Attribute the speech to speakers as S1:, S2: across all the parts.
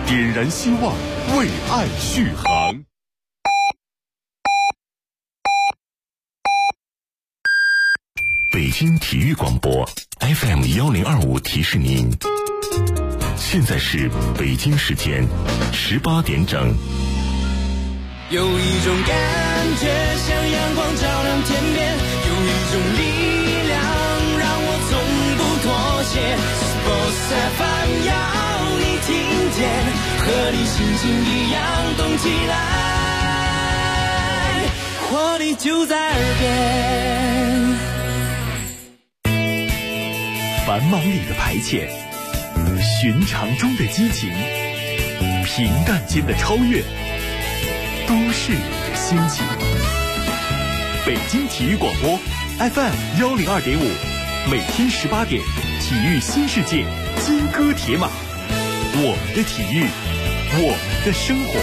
S1: 点燃希望，为爱续航。北京体育广播 FM 1025提示您，现在是北京时间18点整。
S2: 有一种感觉像阳光照亮天边，有一种力量让我从不妥协。Sports FM 要你听见，和你心情一样动起来，活力就在耳边。
S3: 繁忙里的排遣，寻常中的激情，平淡间的超越，都市里的心情。北京体育广播 FM 102.5，每天18点，体育新世界，金戈铁马，我们的体育，我们的生活。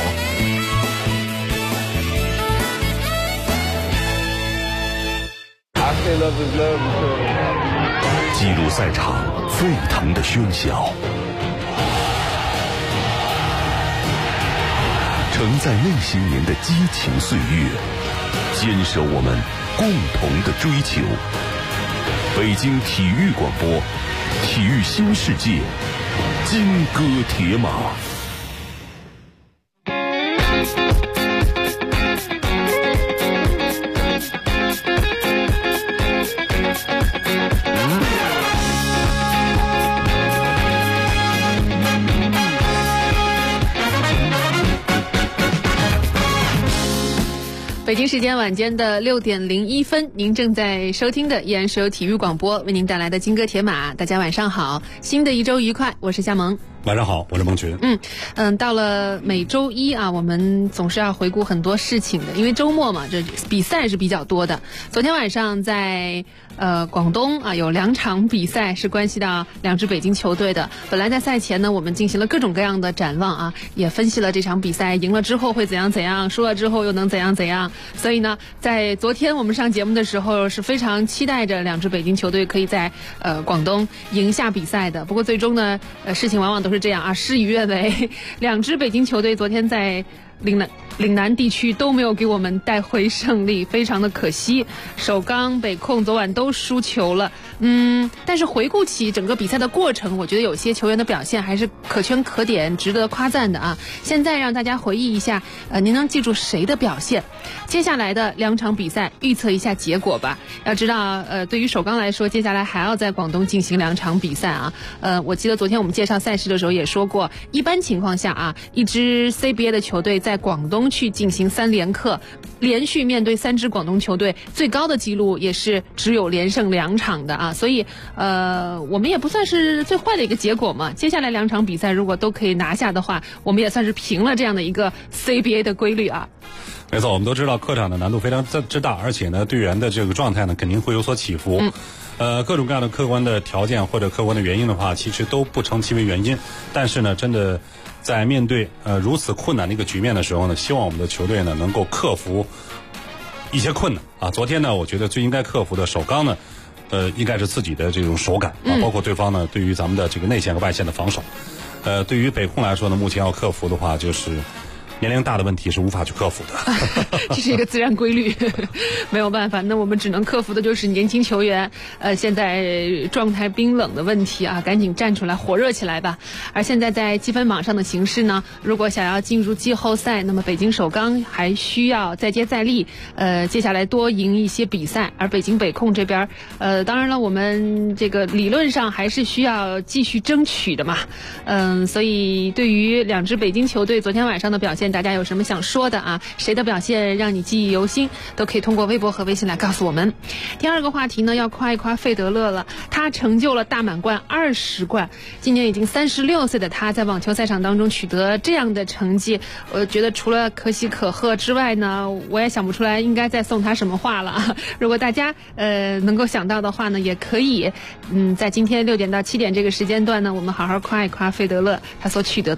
S1: 记录赛场沸腾的喧嚣，承载内心年的激情岁月，坚守我们共同的追求。北京体育广播，体育新世界，金戈铁马。
S4: 北京时间晚间的6点01分，您正在收听的依然是由体育广播为您带来的金戈铁马。大家晚上好，新的一周愉快，我是夏萌。
S5: 晚上好，我是孟群。
S4: 到了每周一啊，我们总是要回顾很多事情的，因为周末嘛，这比赛是比较多的。昨天晚上在广东啊，有2场比赛是关系到2支北京球队的。本来在赛前呢，我们进行了各种各样的展望啊，也分析了这场比赛赢了之后会怎样怎样，输了之后又能怎样怎样。所以呢，在昨天我们上节目的时候是非常期待着2支北京球队可以在广东赢下比赛的。不过最终呢，事情往往都是这样啊，事与愿违。2支北京球队昨天在岭南地区都没有给我们带回胜利，非常的可惜。首钢、北控昨晚都输球了。但是回顾起整个比赛的过程，我觉得有些球员的表现还是可圈可点，值得夸赞的啊。现在让大家回忆一下，您能记住谁的表现？接下来的2场比赛预测一下结果吧。要知道，对于首钢来说，接下来还要在广东进行2场比赛啊。我记得昨天我们介绍赛事的时候也说过，一般情况下啊，一支 CBA 的球队在广东去进行3连客，连续面对3支广东球队，最高的记录也是只有连胜2场的啊。所以我们也不算是最坏的一个结果嘛。接下来2场比赛如果都可以拿下的话，我们也算是平了这样的一个 CBA 的规律啊。
S5: 没错，我们都知道客场的难度非常之大，而且呢队员的这个状态呢肯定会有所起伏。各种各样的客观的条件或者客观的原因的话，其实都不成其为原因。但是呢，真的在面对如此困难的一个局面的时候呢，希望我们的球队呢能够克服一些困难啊。昨天呢，我觉得最应该克服的首钢呢，应该是自己的这种手感啊，包括对方呢对于咱们的这个内线和外线的防守。对于北控来说呢，目前要克服的话就是年龄大的问题是无法去克服的。
S4: 这是一个自然规律，没有办法。那我们只能克服的就是年轻球员现在状态冰冷的问题啊，赶紧站出来火热起来吧。而现在在积分榜上的形势呢，如果想要进入季后赛，那么北京首钢还需要再接再厉，接下来多赢一些比赛。而北京北控这边当然了，我们这个理论上还是需要继续争取的嘛。所以对于2支北京球队昨天晚上的表现，大家有什么想说的啊？谁的表现让你记忆犹新，都可以通过微博和微信来告诉我们。第2个话题呢，要夸一夸费德勒了，他成就了大满贯20冠。今年已经36岁的他，在网球赛场当中取得这样的成绩，我觉得除了可喜可贺之外呢，我也想不出来应该再送他什么话了。如果大家能够想到的话呢，也可以在今天6点到7点这个时间段呢，我们好好夸一夸费德勒他所取得的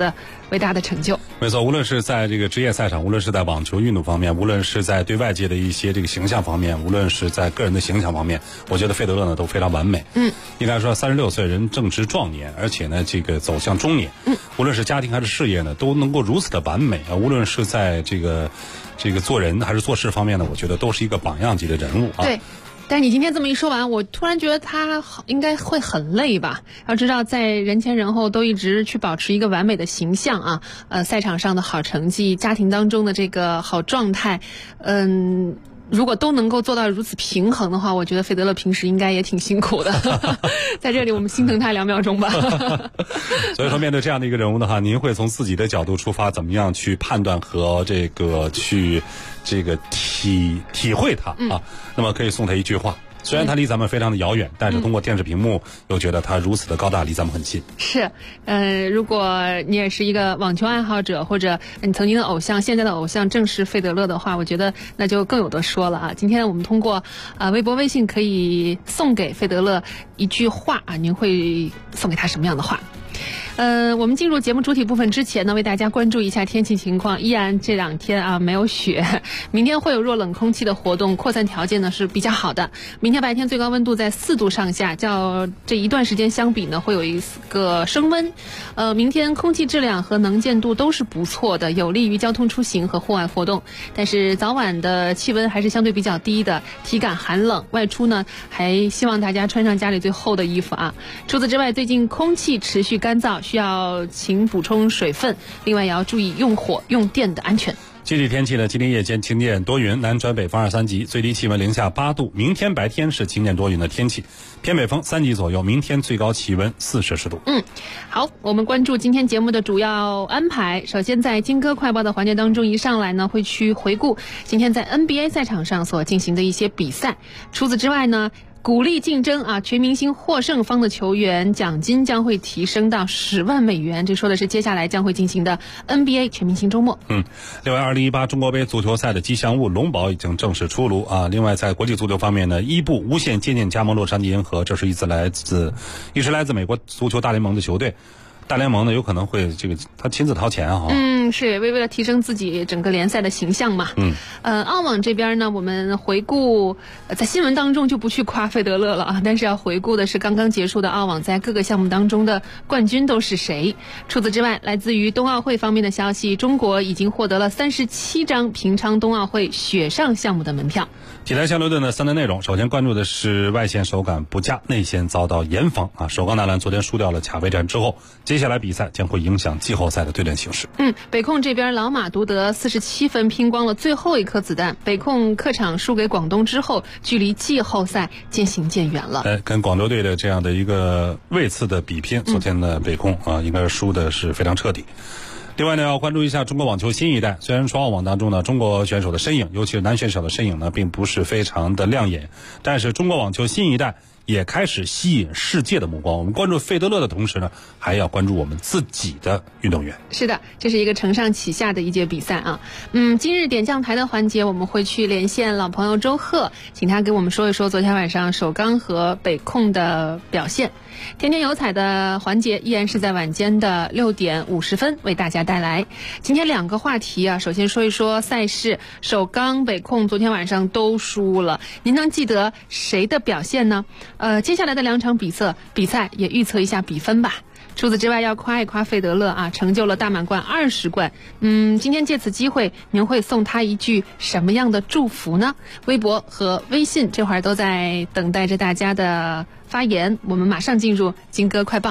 S4: 伟大的成就。
S5: 没错，无论是在这个职业赛场，无论是在网球运动方面，无论是在对外界的一些这个形象方面，无论是在个人的形象方面，我觉得费德勒呢都非常完美。应该说36岁人正值壮年，而且呢这个走向中年，无论是家庭还是事业呢，都能够如此的完美啊！无论是在这个做人还是做事方面呢，我觉得都是一个榜样级的人物啊。
S4: 对。但是你今天这么一说完，我突然觉得他应该会很累吧？要知道，在人前人后都一直去保持一个完美的形象啊，赛场上的好成绩，家庭当中的这个好状态，如果都能够做到如此平衡的话，我觉得费德勒平时应该也挺辛苦的。在这里，我们心疼他2秒钟吧。
S5: 所以说，面对这样的一个人物的话，您会从自己的角度出发，怎么样去判断和去体会他啊？那么可以送他一句话。虽然他离咱们非常的遥远，但是通过电视屏幕又觉得他如此的高大，离咱们很近。
S4: 是，如果你也是一个网球爱好者，或者你曾经的偶像、现在的偶像正是费德勒的话，我觉得那就更有得说了啊！今天我们通过微博、微信可以送给费德勒一句话啊，您会送给他什么样的话？我们进入节目主体部分之前呢，为大家关注一下天气情况。依然这2天啊没有雪，明天会有弱冷空气的活动，扩散条件呢是比较好的。明天白天最高温度在4度上下，较这一段时间相比呢会有一个升温。明天空气质量和能见度都是不错的，有利于交通出行和户外活动。但是早晚的气温还是相对比较低的，体感寒冷。外出呢还希望大家穿上家里最厚的衣服啊。除此之外，最近空气持续干燥，需要勤补充水分，另外也要注意用火用电的安全。
S5: 具体天气呢，今天夜间晴间多云，南转北风2、3级，最低气温零下8度。明天白天是晴间多云的天气，偏北风3级左右，明天最高气温4摄氏度。
S4: 好，我们关注今天节目的主要安排。首先在金歌快报的环节当中，一上来呢会去回顾今天在 NBA 赛场上所进行的一些比赛。除此之外呢，鼓励竞争啊！全明星获胜方的球员奖金将会提升到10万美元。这说的是接下来将会进行的 NBA 全明星周末。
S5: 另外2018中国杯足球赛的吉祥物龙宝已经正式出炉啊！另外在国际足球方面呢，伊布无限接近加盟洛杉矶银河，这是一支来自美国足球大联盟的球队。大联盟呢有可能会他亲自掏钱啊。
S4: 是为了提升自己整个联赛的形象嘛。澳网这边呢，我们回顾在新闻当中就不去夸费德勒了啊，但是要回顾的是刚刚结束的澳网在各个项目当中的冠军都是谁。除此之外，来自于冬奥会方面的消息，中国已经获得了37张平昌冬奥会雪上项目的门票。
S5: 体坛相对论的3大内容，首先关注的是外线手感不佳，内线遭到严防啊。首钢男篮昨天输掉了卡威战之后，接下来比赛将会影响季后赛的对阵形势。
S4: 北控这边老马独得47分，拼光了最后一颗子弹。北控客场输给广东之后，距离季后赛渐行渐远了。
S5: 跟广州队的这样的一个位次的比拼，昨天的北控啊，应该是输的是非常彻底。另外呢，要关注一下中国网球新一代。虽然说澳网当中呢，中国选手的身影，尤其是男选手的身影呢，并不是非常的亮眼，但是中国网球新一代也开始吸引世界的目光。我们关注费德勒的同时呢，还要关注我们自己的运动员。
S4: 是的，这是一个承上启下的一届比赛啊。今日点将台的环节，我们会去连线老朋友周贺，请他给我们说一说昨天晚上首钢和北控的表现。天天有彩的环节依然是在晚间的6点50分为大家带来。今天2个话题啊，首先说一说赛事，首钢、北控昨天晚上都输了，您能记得谁的表现呢？接下来的2场比赛也预测一下比分吧。除此之外，要夸一夸费德勒啊，成就了大满贯20冠。今天借此机会，您会送他一句什么样的祝福呢？微博和微信这会儿都在等待着大家的发言。我们马上进入金歌快报。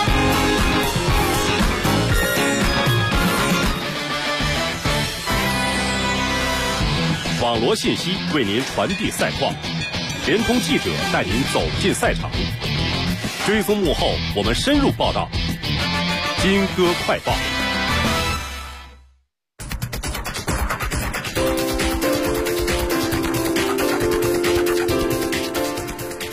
S1: 网罗信息为您传递赛况，联通记者带您走进赛场，追踪幕后，我们深入报道。金歌快报。
S4: 好，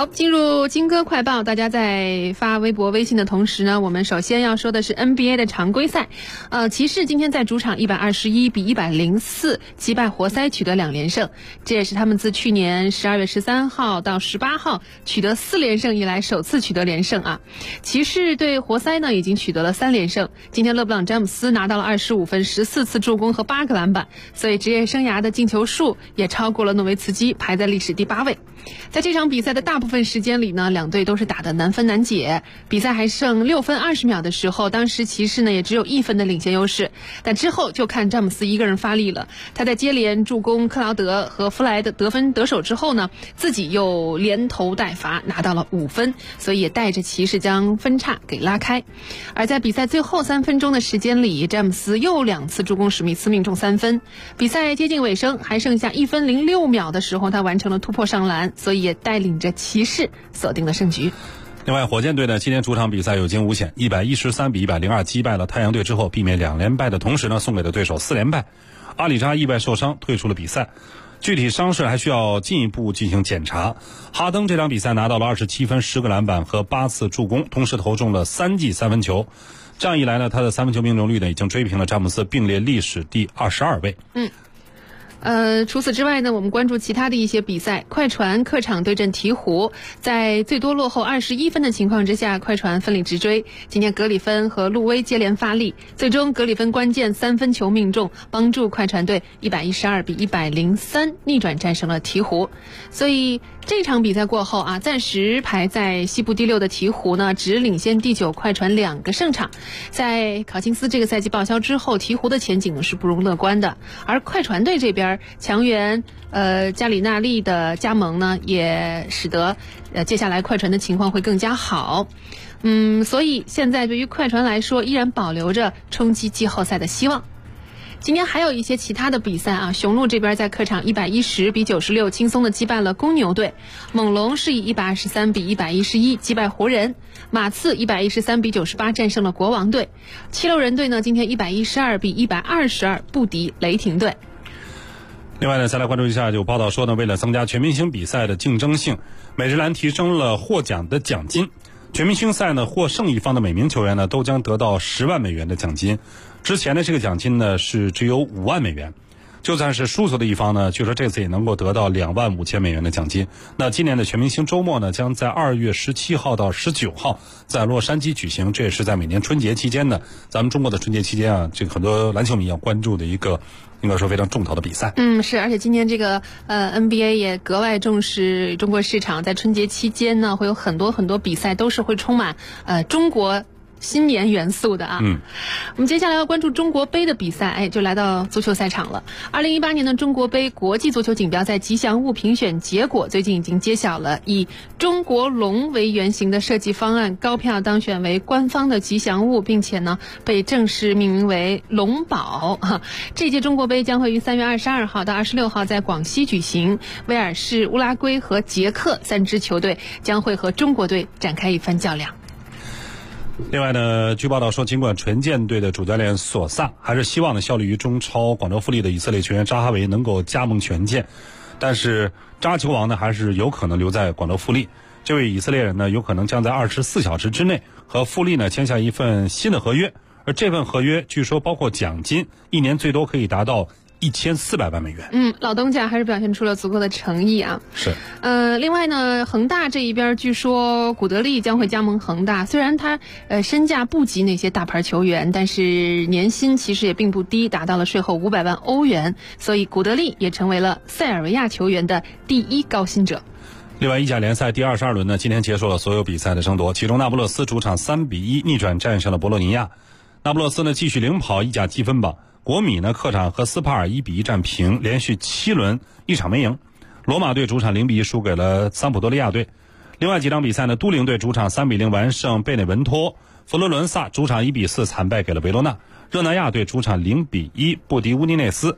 S4: 好，进入金歌快报。大家在发微博、微信的同时呢，我们首先要说的是 NBA 的常规赛。骑士今天在主场121比104击败活塞，取得2连胜，这也是他们自去年12月13号到18号取得4连胜以来首次取得连胜啊。骑士对活塞呢已经取得了3连胜。今天勒布朗詹姆斯拿到了25分、14次助攻和8个篮板，所以职业生涯的进球数也超过了诺维茨基，排在历史第8位。在这场比赛的大部分时间里呢，两队都是打得难分难解。比赛还剩6分20秒的时候，当时骑士呢也只有1分的领先优势，但之后就看詹姆斯一个人发力了。他在接连助攻克劳德和弗莱的得分得手之后呢，自己又连投带罚拿到了5分，所以也带着骑士将分差给拉开。而在比赛最后3分钟的时间里，詹姆斯又2次助攻史密斯命中3分。比赛接近尾声，还剩下1分06秒的时候，他完成了突破上篮，所以也带领着骑士锁定了胜局。
S5: 另外，火箭队呢今天主场比赛有惊无险，113比102击败了太阳队之后，避免2连败的同时呢，送给了对手4连败。阿里扎意外受伤退出了比赛，具体伤势还需要进一步进行检查。哈登这场比赛拿到了27分、10个篮板和8次助攻，同时投中了3记3分球。这样一来呢，他的3分球命中率呢已经追平了詹姆斯，并列历史第22位。
S4: 除此之外呢，我们关注其他的一些比赛。快船客场对阵鹈鹕，在最多落后21分的情况之下，快船奋力直追。今天格里芬和路威接连发力，最终格里芬关键3分球命中，帮助快船队112比103逆转战胜了鹈鹕。所以这场比赛过后啊，暂时排在西部第6的鹈鹕呢，只领先第9快船2个胜场。在考辛斯这个赛季报销之后，鹈鹕的前景呢是不容乐观的。而快船队这边强援加里纳利的加盟呢，也使得接下来快船的情况会更加好。所以现在对于快船来说，依然保留着冲击季后赛的希望。今天还有一些其他的比赛啊，雄鹿这边在客场110比96轻松的击败了公牛队，猛龙是以123比111击败湖人，马刺113比98战胜了国王队，七六人队呢今天112比122不敌雷霆队。
S5: 另外呢，再来关注一下，有报道说呢，为了增加全明星比赛的竞争性，美职篮提升了获奖的奖金。全明星赛呢，获胜一方的每名球员呢，都将得到10万美元的奖金。之前的这个奖金呢，是只有5万美元。就算是输球的一方呢，据说这次也能够得到2万5千美元的奖金。那今年的全明星周末呢，将在2月17号到19号在洛杉矶举行，这也是在每年春节期间呢，咱们中国的春节期间啊，这个很多篮球迷要关注的一个应该说非常重头的比赛。
S4: 是，而且今年这个NBA 也格外重视中国市场，在春节期间呢，会有很多比赛都是会充满中国新年元素的啊。我们接下来要关注中国杯的比赛，就来到足球赛场了。2018年的中国杯国际足球锦标赛吉祥物评选结果最近已经揭晓了，以中国龙为原型的设计方案高票当选为官方的吉祥物，并且呢被正式命名为龙宝。这届中国杯将会于3月22号到26号在广西举行，威尔士、乌拉圭和捷克3支球队将会和中国队展开一番较量。
S5: 另外呢，据报道说，尽管纯健队的主教练索萨还是希望呢效力于中超广州富力的以色列球员扎哈维能够加盟权健，但是扎球王呢还是有可能留在广州富力。这位以色列人呢，有可能将在24小时之内和富力呢签下一份新的合约，而这份合约据说包括奖金，1年最多可以达到1400万美元。
S4: 老东家还是表现出了足够的诚意啊。
S5: 是。
S4: 另外呢，恒大这一边据说古德利将会加盟恒大，虽然他身价不及那些大牌球员，但是年薪其实也并不低，达到了税后500万欧元，所以古德利也成为了塞尔维亚球员的第1高薪者。
S5: 另外，意甲联赛第22轮呢，今天结束了所有比赛的争夺，其中那不勒斯主场3比1逆转战胜了博洛尼亚。那不勒斯呢继续领跑意甲积分榜，国米呢客场和斯帕尔1比1战平，连续7轮1场没赢。罗马队主场0比1输给了桑普多利亚队。另外几场比赛呢，都灵队主场3比0完胜贝内文托，佛罗伦萨主场1比4惨败给了维罗纳，热那亚队主场0比1不敌乌尼内斯。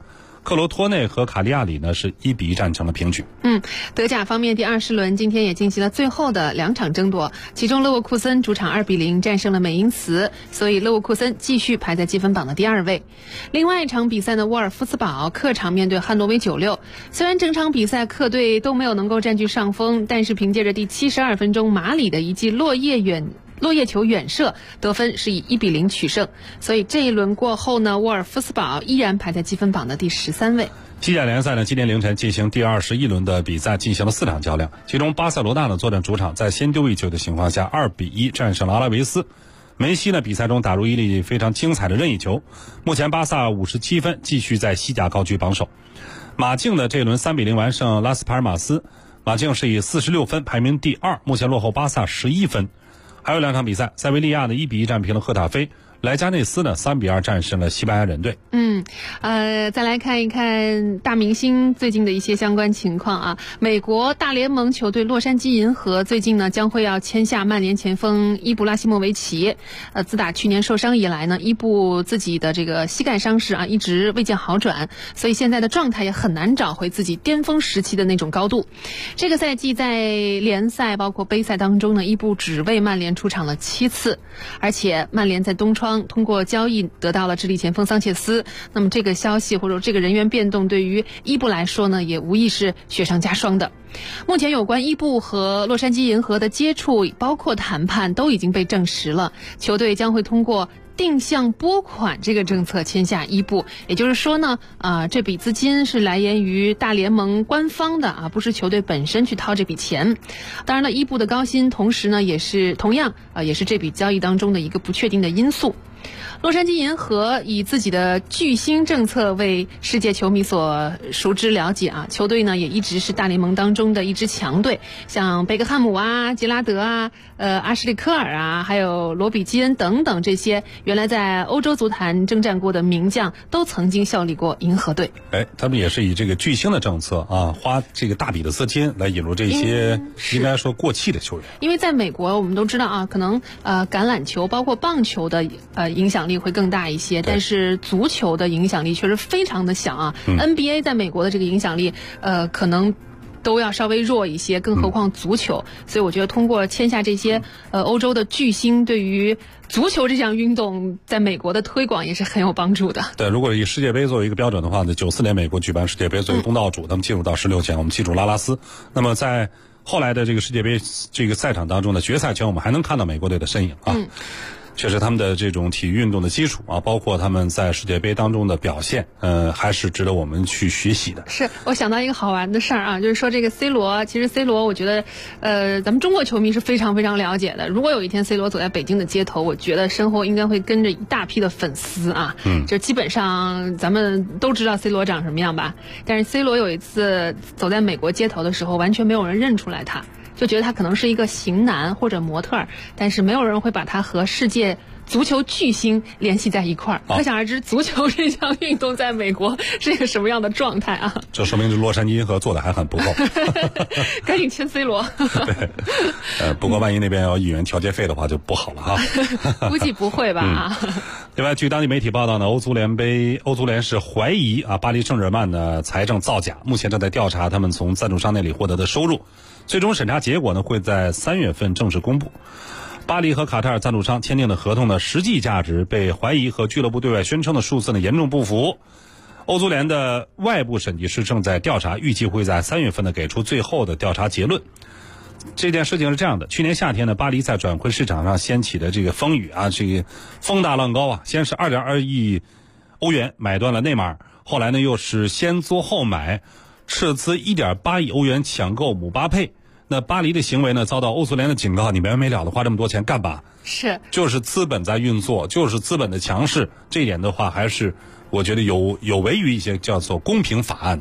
S5: 克罗托内和卡利亚里呢是1-1战成了平局。
S4: 德甲方面第20轮今天也进行了最后的2场争夺，其中勒沃库森主场2-0战胜了美因茨，所以勒沃库森继续排在积分榜的第2位。另外一场比赛呢，沃尔夫斯堡客场面对汉诺威96，虽然整场比赛客队都没有能够占据上风，但是凭借着第72分钟马里的一记落叶球远射得分，是以1-0取胜，所以这一轮过后呢，沃尔夫斯堡依然排在积分榜的第13位。
S5: 西甲联赛呢，今天凌晨进行第21轮的比赛，进行了4场较量，其中巴塞罗那呢坐镇主场，在先丢1球的情况下2-1战胜了阿拉维斯。梅西呢比赛中打入一粒非常精彩的任意球，目前巴萨57分，继续在西甲高居榜首。马竞的这一轮3-0完胜拉斯帕尔马斯，马竞是以46分排名第2，目前落后巴萨11分。还有2场比赛，塞维利亚的1-1战平了赫塔菲，莱加内斯呢3-2战胜了西班牙人队。
S4: 再来看一看大明星最近的一些相关情况啊。美国大联盟球队洛杉矶银河最近呢将会要签下曼联前锋伊布拉希莫维奇。自打去年受伤以来呢，伊布自己的这个膝盖伤势啊一直未见好转，所以现在的状态也很难找回自己巅峰时期的那种高度。这个赛季在联赛包括杯赛当中呢，伊布只为曼联出场了7次，而且曼联在冬窗通过交易得到了智利前锋桑切斯。那么这个消息或者这个人员变动对于伊布来说呢，也无疑是雪上加霜的。目前有关伊布和洛杉矶银河的接触包括谈判都已经被证实了，球队将会通过定向拨款这个政策签下伊布，也就是说呢，这笔资金是来源于大联盟官方的啊，不是球队本身去掏这笔钱。当然了，伊布的高薪同时呢也是这笔交易当中的一个不确定的因素。洛杉矶银河以自己的巨星政策为世界球迷所熟知了解啊，球队呢也一直是大联盟当中的一支强队，像贝克汉姆啊、杰拉德啊、阿什利科尔啊，还有罗比基恩等等这些原来在欧洲足坛征战过的名将，都曾经效力过银河队。
S5: 他们也是以这个巨星的政策啊，花这个大笔的资金来引入这些应该说过气的球员。
S4: 因为在美国我们都知道啊，可能橄榄球包括棒球的影响力会更大一些，但是足球的影响力确实非常的小啊。NBA 在美国的这个影响力可能都要稍微弱一些，更何况足球。所以我觉得通过签下这些欧洲的巨星，对于足球这项运动在美国的推广也是很有帮助的。
S5: 对，如果以世界杯作为一个标准的话呢，94年美国举办世界杯作为东道主，那么进入到16强，我们记住拉拉斯。那么在后来的这个世界杯这个赛场当中的决赛圈，我们还能看到美国队的身影啊。确实他们的这种体育运动的基础啊，包括他们在世界杯当中的表现，还是值得我们去学习的。
S4: 是，我想到一个好玩的事儿啊，就是说这个 C 罗，其实 C 罗我觉得咱们中国球迷是非常非常了解的。如果有一天 C 罗走在北京的街头，我觉得身后应该会跟着一大批的粉丝啊。就基本上咱们都知道 C 罗长什么样吧，但是 C 罗有一次走在美国街头的时候，完全没有人认出来他，就觉得他可能是一个型男或者模特，但是没有人会把他和世界足球巨星联系在一块儿。可想而知，足球这项运动在美国是一个什么样的状态啊！
S5: 这说明这洛杉矶银河做的还很不够。
S4: 赶紧签 C 罗。
S5: 对，不过万一那边要议员调节费的话就不好了哈。
S4: 估计不会吧？
S5: 另外，据当地媒体报道呢，欧足联是怀疑啊巴黎圣日耳曼的财政造假，目前正在调查他们从赞助商那里获得的收入。最终审查结果呢会在3月份正式公布。巴黎和卡塔尔赞助商签订的合同呢，实际价值被怀疑和俱乐部对外宣称的数字呢严重不符。欧足联的外部审计师正在调查，预计会在3月份呢给出最后的调查结论。这件事情是这样的，去年夏天呢，巴黎在转会市场上掀起的这个风雨啊，这个风大浪高啊，先是2.2亿欧元买断了内马尔，后来呢又是先作后买，斥资1.8亿欧元抢购姆巴佩。那巴黎的行为呢遭到欧足联的警告，你没完没了的花这么多钱干嘛？
S4: 是，
S5: 就是资本在运作，就是资本的强势，这一点的话还是我觉得有违于一些叫做公平法案的啊。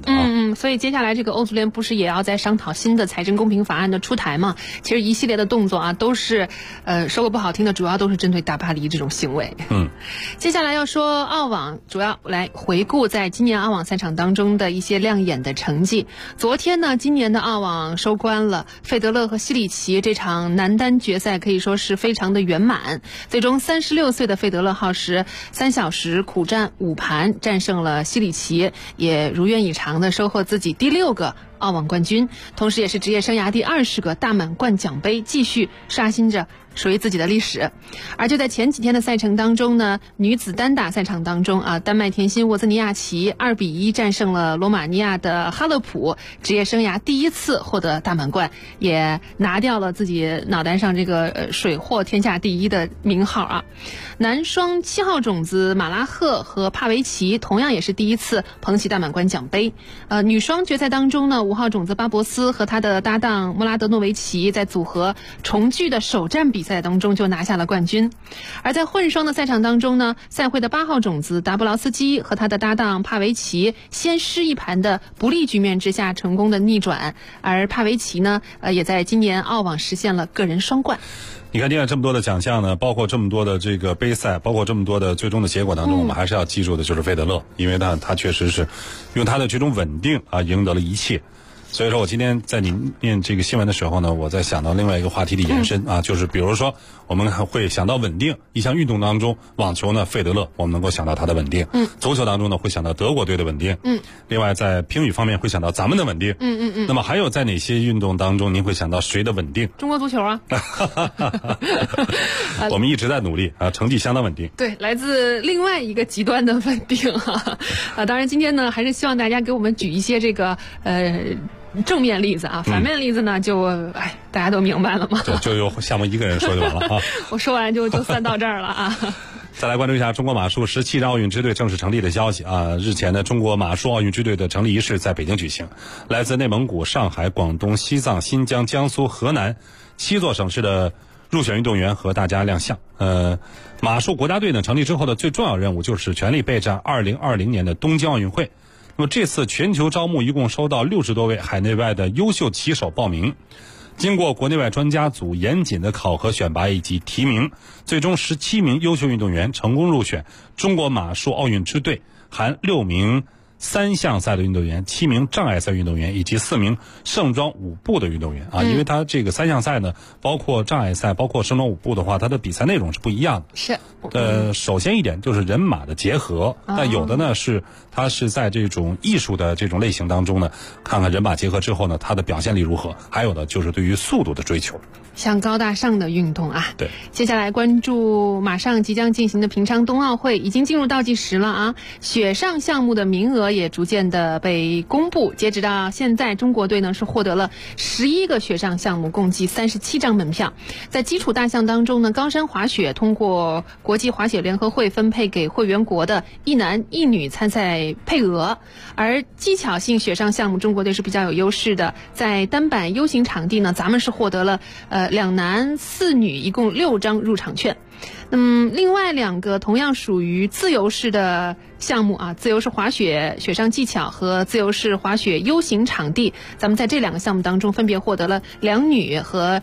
S4: 所以接下来这个欧足联不是也要在商讨新的财政公平法案的出台嘛？其实一系列的动作啊，都是说个不好听的，主要都是针对大巴黎这种行为。接下来要说澳网，主要来回顾在今年澳网赛场当中的一些亮眼的成绩。昨天呢，今年的澳网收官了，费德勒和西里奇这场男单决赛可以说是非常的圆满，最终36岁的费德勒耗时3小时苦战5盘，战胜了西里奇，也如愿以偿的收获自己第6个澳网冠军，同时也是职业生涯第20个大满贯奖杯，继续刷新着属于自己的历史。而就在前几天的赛程当中呢，女子单打赛场当中啊，丹麦甜心沃兹尼亚奇2-1战胜了罗马尼亚的哈勒普，职业生涯第1次获得大满贯，也拿掉了自己脑袋上这个水货天下第一的名号啊。男双7号种子马拉赫和帕维奇同样也是第1次捧起大满贯奖杯。女双决赛当中呢，5号种子巴博斯和他的搭档穆拉德诺维奇在组合重聚的首战比赛当中就拿下了冠军。而在混双的赛场当中呢，赛会的8号种子达布劳斯基和他的搭档帕维奇先失一盘的不利局面之下成功的逆转，而帕维奇呢也在今年澳网实现了个人双冠。
S5: 你看这么多的奖项呢，包括这么多的这个杯赛，包括这么多的最终的结果当中，我们还是要记住的就是费德勒，因为他确实是用他的这种稳定啊赢得了一切。所以说我今天在你念这个新闻的时候呢，我在想到另外一个话题的延伸啊，就是比如说我们会想到稳定，一项运动当中，网球呢费德勒，我们能够想到他的稳定，足球当中呢会想到德国队的稳定，另外在评语方面会想到咱们的稳定，那么还有在哪些运动当中您会想到谁的稳定？
S4: 中国足球啊。
S5: 我们一直在努力啊，成绩相当稳定。
S4: 对，来自另外一个极端的稳定啊。当然今天呢还是希望大家给我们举一些这个正面例子啊，反面例子呢就大家都明白了嘛，
S5: 就由夏沫一个人说就完了啊。
S4: 我说完就算到这儿了啊。
S5: 再来关注一下中国马术17支奥运支队正式成立的消息啊！日前的中国马术奥运支队的成立仪式在北京举行，来自内蒙古、上海、广东、西藏、新疆、江苏、河南7座省市的入选运动员和大家亮相。马术国家队呢成立之后的最重要任务就是全力备战2020年的东京奥运会。那么这次全球招募一共收到60多位海内外的优秀棋手报名，经过国内外专家组严谨的考核选拔以及提名，最终17名优秀运动员成功入选中国马术奥运支队，含6名3项赛的运动员、7名障碍赛运动员以及4名盛装舞步的运动员啊。因为他这个3项赛呢，包括障碍赛，包括盛装舞步的话，它的比赛内容是不一样的。
S4: 是。
S5: 首先一点就是人马的结合，但有的呢是它是在这种艺术的这种类型当中呢，看看人马结合之后呢，它的表现力如何。还有的就是对于速度的追求。
S4: 像高大上的运动啊。
S5: 对。
S4: 接下来关注马上即将进行的平昌冬奥会，已经进入倒计时了啊！雪上项目的名额也逐渐的被公布，截止到现在，中国队呢是获得了11个雪上项目，共计37张门票。在基础大项当中呢，高山滑雪通过国际滑雪联合会分配给会员国的1男1女参赛配额，而技巧性雪上项目中国队是比较有优势的，在单板 U 型场地呢，咱们是获得了2男4女一共6张入场券。另外2个同样属于自由式的项目啊，自由式滑雪雪上技巧和自由式滑雪 U 型场地，咱们在这2个项目当中分别获得了2女和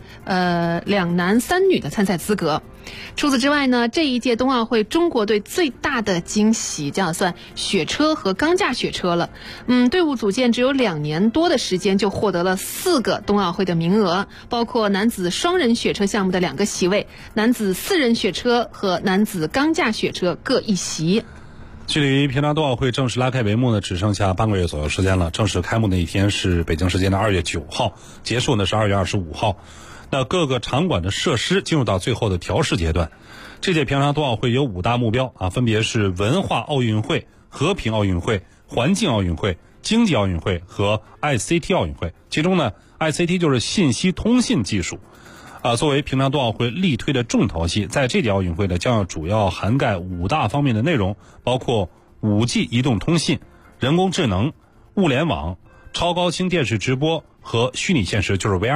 S4: 2男3女的参赛资格。除此之外呢，这一届冬奥会中国队最大的惊喜就要算雪车和钢架雪车了。队伍组建只有2年多的时间就获得了4个冬奥会的名额，包括男子双人雪车项目的2个席位，男子4人雪车和男子钢架雪车各1席。
S5: 距离平昌冬奥会正式拉开帷幕呢，只剩下半个月左右时间了。正式开幕那一天是北京时间的2月9号，结束呢是2月25号。那各个场馆的设施进入到最后的调试阶段。这届平昌冬奥会有5大目标啊，分别是文化奥运会、和平奥运会、环境奥运会、经济奥运会和 ICT 奥运会。其中呢 ICT 就是信息通信技术作为平昌冬奥会力推的重头戏，在这届奥运会呢将要主要涵盖5大方面的内容，包括 5G 移动通信、人工智能、物联网、超高清电视直播和虚拟现实，就是 VR 技术。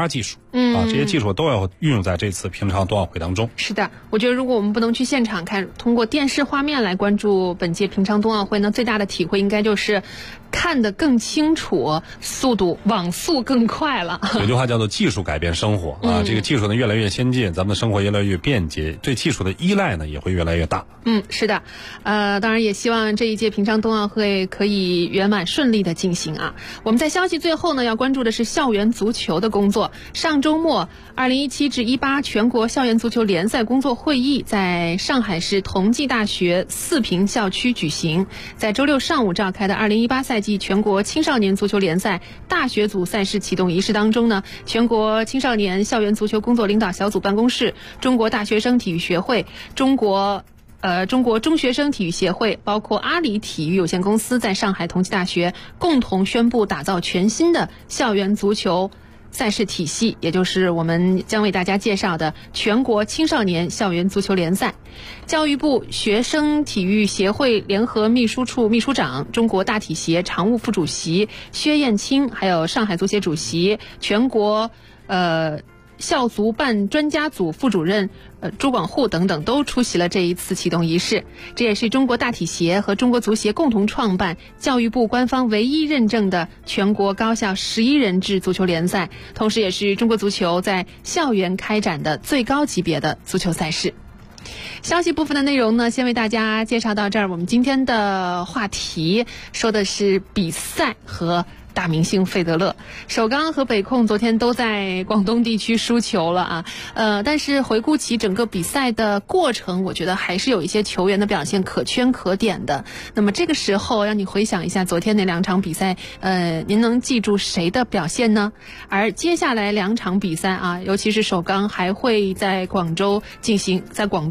S5: 这些技术都要运用在这次平昌冬奥会当中。
S4: 是的，我觉得如果我们不能去现场看，通过电视画面来关注本届平昌冬奥会呢，最大的体会应该就是看得更清楚，网速更快了。
S5: 有句话叫做技术改变生活啊，这个技术呢越来越先进，咱们的生活越来越便捷，对技术的依赖呢也会越来越大。
S4: 是的，当然也希望这一届平昌冬奥会可以圆满顺利的进行啊。我们在消息最后呢，要关注的是校园足球的工作。上周末，2017至18全国校园足球联赛工作会议在上海市同济大学四平校区举行。在周六上午召开的2018赛季全国青少年足球联赛大学组赛事启动仪式当中呢，全国青少年校园足球工作领导小组办公室、中国大学生体育学会、中国中学生体育协会，包括阿里体育有限公司在上海同济大学共同宣布打造全新的校园足球赛事体系，也就是我们将为大家介绍的全国青少年校园足球联赛。教育部学生体育协会联合秘书处秘书长、中国大体协常务副主席薛艳青，还有上海足协主席、全国校足办专家组副主任朱广沪等等都出席了这一次启动仪式。这也是中国大体协和中国足协共同创办、教育部官方唯一认证的全国高校11人制足球联赛，同时也是中国足球在校园开展的最高级别的足球赛事。消息部分的内容呢，先为大家介绍到这儿。我们今天的话题说的是比赛和大明星费德勒。首钢和北控昨天都在广东地区输球了啊，但是回顾起整个比赛的过程，我觉得还是有一些球员的表现可圈可点的。那么这个时候让你回想一下昨天那2场比赛，您能记住谁的表现呢？而接下来2场比赛啊，尤其是首钢还会在广东进行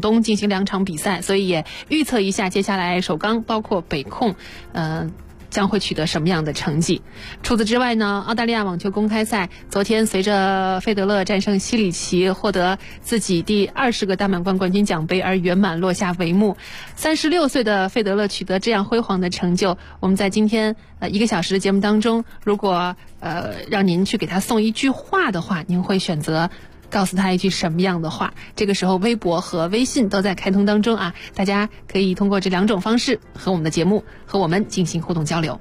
S4: 2场比赛，所以也预测一下接下来首钢包括北控将会取得什么样的成绩。除此之外呢，澳大利亚网球公开赛昨天随着费德勒战胜西里奇，获得自己第20个大满贯冠军奖杯而圆满落下帷幕。36岁的费德勒取得这样辉煌的成就，我们在今天1个小时的节目当中，如果让您去给他送一句话的话，您会选择告诉他一句什么样的话？这个时候微博和微信都在开通当中啊，大家可以通过这2种方式和我们的节目和我们进行互动交流。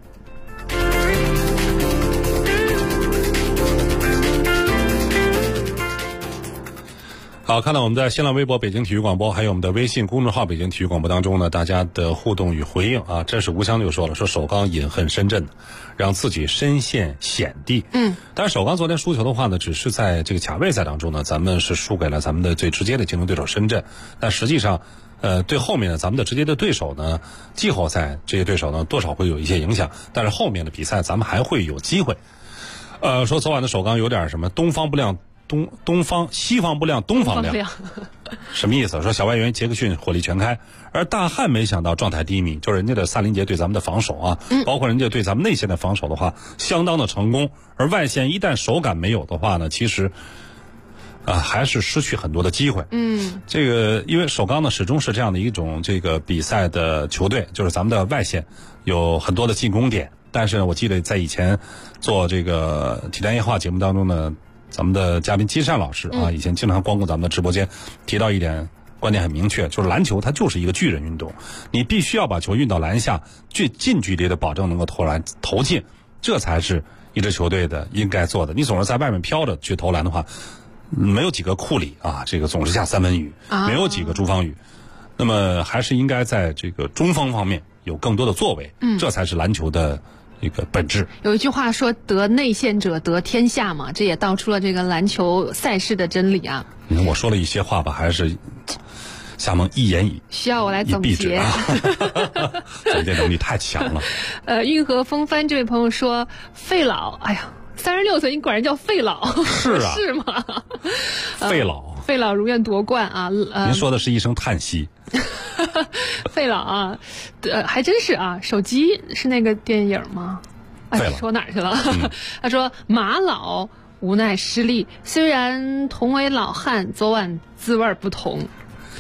S5: 好，看到我们在新浪微博北京体育广播，还有我们的微信公众号北京体育广播当中呢，大家的互动与回应啊，这是吴香就说了，说首钢饮恨深圳，让自己身陷险地。但是首钢昨天输球的话呢，只是在这个卡位赛当中呢，咱们是输给了咱们的最直接的竞争对手深圳，但实际上对后面呢，咱们的直接的对手呢，季后赛这些对手呢，多少会有一些影响，但是后面的比赛咱们还会有机会。说昨晚的首钢有点什么东方不亮西方不亮东方亮什么意思？说小外援杰克逊火力全开，而大汉没想到状态低迷，就是人家的萨林杰对咱们的防守啊，包括人家对咱们内线的防守的话相当的成功，而外线一旦手感没有的话呢，其实还是失去很多的机会。这个因为首钢呢始终是这样的一种这个比赛的球队，就是咱们的外线有很多的进攻点，但是我记得在以前做这个体坛夜话节目当中呢，咱们的嘉宾金善老师啊，以前经常光顾咱们的直播间，提到一点观点很明确，就是篮球它就是一个巨人运动，你必须要把球运到篮下，近距离的保证能够投进，这才是一支球队的应该做的。你总是在外面飘着去投篮的话，没有几个库里啊，这个总是下三文鱼，没有几个朱芳雨，那么还是应该在这个中锋方面有更多的作为，这才是篮球的一个本质。
S4: 有一句话说得内线者得天下嘛，这也道出了这个篮球赛事的真理啊。
S5: 我说了一些话吧，还是夏萌一言以
S4: 需要我来总结
S5: 总结能力太强了。
S4: 运河风帆这位朋友说，费老，哎呀，36岁你果然叫费老，
S5: 是啊，
S4: 是吗？费老如愿夺冠啊！
S5: 您说的是一声叹息。
S4: 费老啊，还真是啊，手机是那个电影吗？哎，说哪儿去了？他说马老无奈失利，虽然同为老汉，昨晚滋味不同。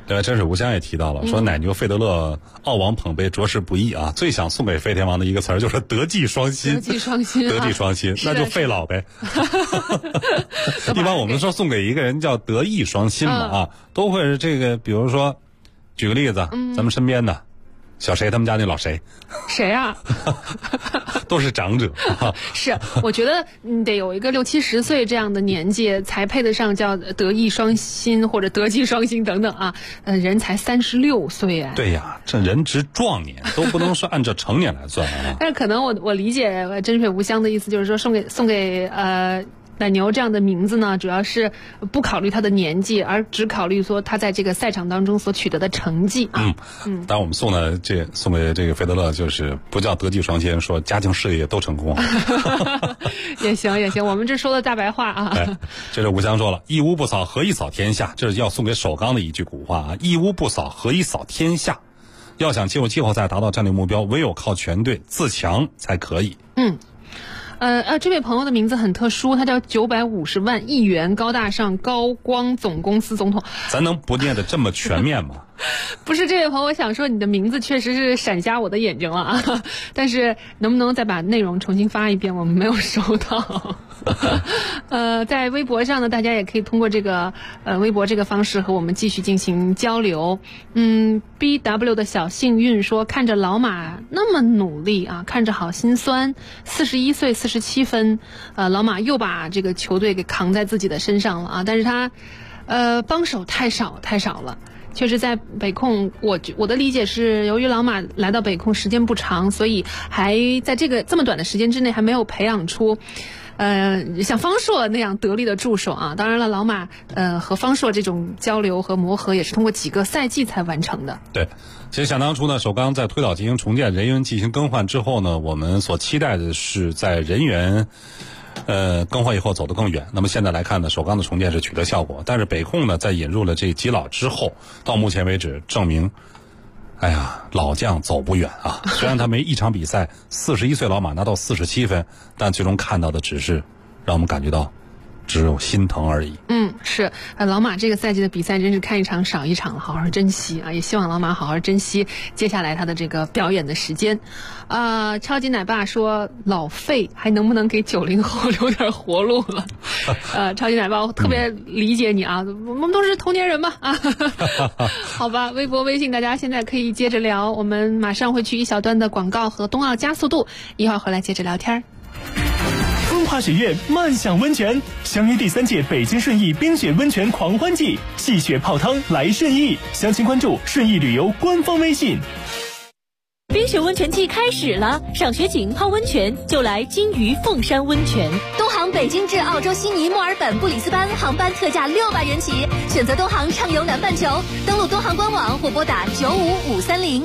S5: 对，真是吴香也提到了，说奶牛费德勒澳网捧杯着实不易啊，最想送给飞天王的一个词儿就是德技双馨。
S4: 德技双馨，
S5: 德技双馨，那就费老呗。一般我们说送给一个人叫德艺双馨嘛啊，都会是这个，比如说，举个例子，咱们身边的小谁他们家那老谁，
S4: 谁啊？
S5: 都是长者。
S4: 是，我觉得你得有一个60、70岁这样的年纪，才配得上叫德艺双馨或者德技双馨等等啊。人才36岁哎。
S5: 对呀，这人值壮年，都不能说按照成年来算啊。
S4: 但是可能我理解真水无香的意思，就是说送给奶牛这样的名字呢，主要是不考虑他的年纪，而只考虑说他在这个赛场当中所取得的成绩啊。当然我们送给这个费德勒，就是不叫德技双馨，说家庭事业都成功啊。 也行，我们这说的大白话啊。
S5: 对，这是吴香说了，一屋不扫何以扫天下，这是要送给首钢的一句古话啊，一屋不扫何以扫天下。要想进入季后赛达到战略目标，唯有靠全队自强才可以。
S4: 这位朋友的名字很特殊，他叫950万亿元高大上高光总公司总统。
S5: 咱能不念得这么全面吗？
S4: 不是，这位朋友，我想说你的名字确实是闪瞎我的眼睛了啊！但是能不能再把内容重新发一遍？我们没有收到。在微博上呢，大家也可以通过这个微博这个方式和我们继续进行交流。BW 的小幸运说，看着老马那么努力啊，看着好心酸。41岁47分，老马又把这个球队给扛在自己的身上了啊！但是他帮手太少了。确实在北控，我的理解是，由于老马来到北控时间不长，所以还在这么短的时间之内还没有培养出像方硕那样得力的助手啊。当然了，老马和方硕这种交流和磨合也是通过几个赛季才完成的。
S5: 对，其实想当初呢，首钢在推倒进行重建，人员进行更换之后呢，我们所期待的是在人员更换以后走得更远。那么现在来看呢，首钢的重建是取得效果，但是北控呢在引入了这基佬之后，到目前为止证明，哎呀，老将走不远啊。虽然他没一场比赛，41岁老马拿到47分，但最终看到的只是让我们感觉到只有心疼而已。
S4: 是老马这个赛季的比赛真是看一场少一场了，好好珍惜啊！也希望老马好好珍惜接下来他的这个表演的时间。超级奶爸说老费还能不能给90后留点活路了？超级奶爸，我特别理解你啊，我们都是同年人嘛啊。好吧，微博微信大家现在可以接着聊，我们马上会去一小段的广告和冬奥加速度，一会儿回来接着聊天。
S3: 风华雪月漫享温泉，相约第3届北京顺义冰雪温泉狂欢季，戏雪泡汤来顺义，详情关注顺义旅游官方微信。
S6: 冰雪温泉季开始了，赏雪景泡温泉就来金鱼凤山温泉。东航北京至澳洲悉尼、墨尔本、布里斯班航班特价600元起，选择东航畅游南半球，登录东航官网或拨打95530。